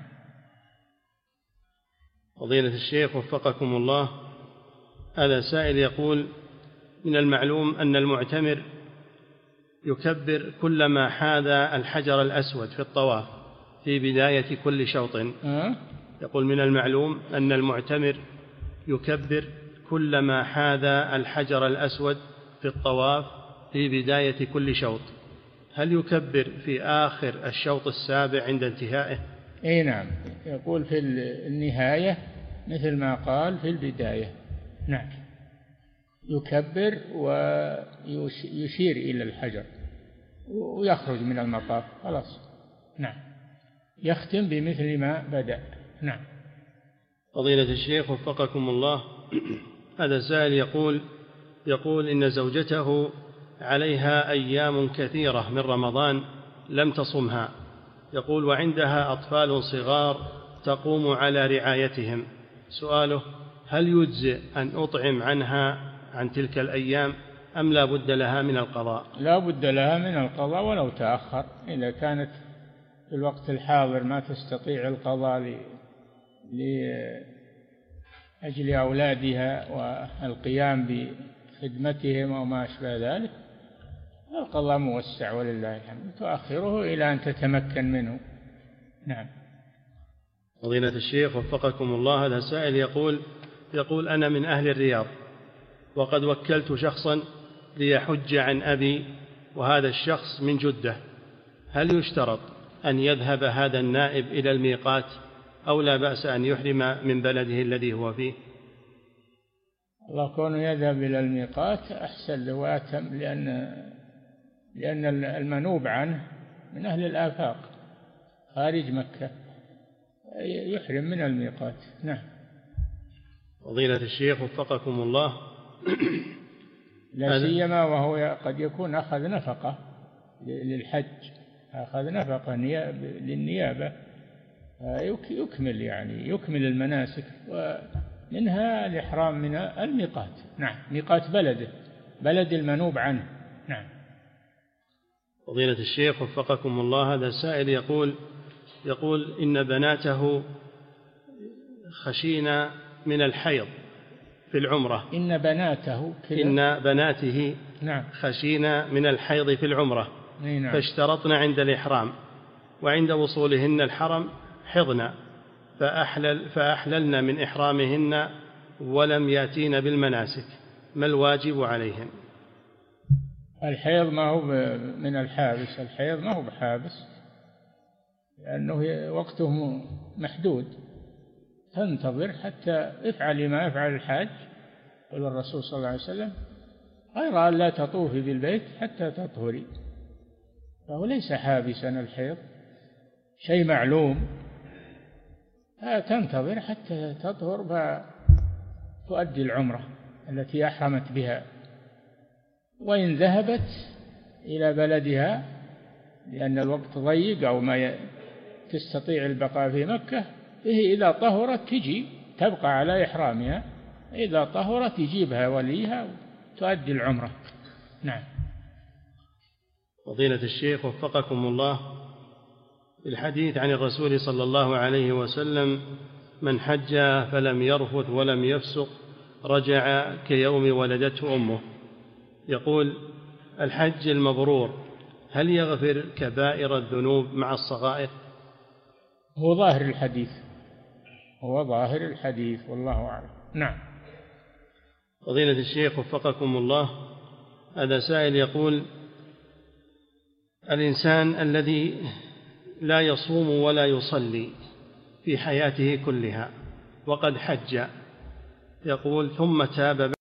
فضيلة الشيخ وفقكم الله، هذا سائل يقول: من المعلوم أن المعتمر يكبر كلما حاذى الحجر الأسود في الطواف في بداية كل شوط. يقول: من المعلوم أن المعتمر يكبر كلما حاذى الحجر الأسود في الطواف في بداية كل شوط، هل يكبر في آخر الشوط السابع عند انتهائه؟ أي نعم، يقول في النهاية مثل ما قال في البداية. نعم، يكبر ويشير إلى الحجر ويخرج من المطاف خلاص. نعم، يختم بمثل ما بدأ. نعم. فضيلة الشيخ وفقكم الله، هذا سائل يقول إن زوجته عليها أيام كثيرة من رمضان لم تصمها، يقول، وعندها أطفال صغار تقوم على رعايتهم، سؤاله: هل يجزئ أن أطعم عنها عن تلك الأيام أم لا بد لها من القضاء؟ لا بد لها من القضاء ولو تأخر، إذا كانت في الوقت الحاضر ما تستطيع القضاء لأجل أولادها والقيام بخدمتهم وما أشبه ذلك، القضاء موسع ولله الحمد، تؤخره إلى أن تتمكن منه. نعم. فضيلة الشيخ وفقكم الله، هذا سائل يقول أنا من أهل الرياض وقد وكلت شخصا ليحج عن أبي، وهذا الشخص من جدة، هل يشترط أن يذهب هذا النائب إلى الميقات أو لا بأس أن يحرم من بلده الذي هو فيه؟ الله كونه يذهب إلى الميقات أحسن له وأتم، لأن المنوب عنه من أهل الآفاق خارج مكة، يحرم من الميقات. نعم. فضيلة الشيخ وفقكم الله، لا سيما وهو قد يكون أخذ نفقة للحج، أخذ نفقة للنيابة، يكمل المناسك، ومنها الإحرام من الميقات. نعم، ميقات بلد المنوب عنه. نعم. فضيلة الشيخ وفقكم الله، هذا سائل يقول إن بناته خشينا من الحيض في العمرة. إن بناته نعم خشينا من الحيض في العمرة، نعم. فاشترطنا عند الإحرام، وعند وصولهن الحرم حضنا، فأحللنا من إحرامهن ولم يأتين بالمناسك، ما الواجب عليهن؟ الحيض ما هو من الحابس، الحيض ما هو بحابس، لأنه وقته محدود، تنتظر حتى افعلي ما يفعل الحاج. قال الرسول صلى الله عليه وسلم: غير أن لا تطوفي بالبيت حتى تطهري. فهو ليس حابسا الحيض، شيء معلوم، تنتظر حتى تطهر فتؤدي العمرة التي أحرمت بها. وإن ذهبت إلى بلدها لأن الوقت ضيق أو ما تستطيع البقاء في مكة، فهي إذا طهرت تجي تبقى على إحرامها، إذا طهرت يجيبها وليها وتؤدي العمرة. نعم. فضيلة الشيخ وفقكم الله، في الحديث عن الرسول صلى الله عليه وسلم: من حج فلم يرفث ولم يفسق رجع كيوم ولدته أمه، يقول: الحج المبرور هل يغفر كبائر الذنوب مع الصغائر؟ هو ظاهر الحديث والله أعلم. نعم. فضيلة الشيخ وفقكم الله، هذا سائل يقول: الإنسان الذي لا يصوم ولا يصلي في حياته كلها وقد حج، يقول ثم تاب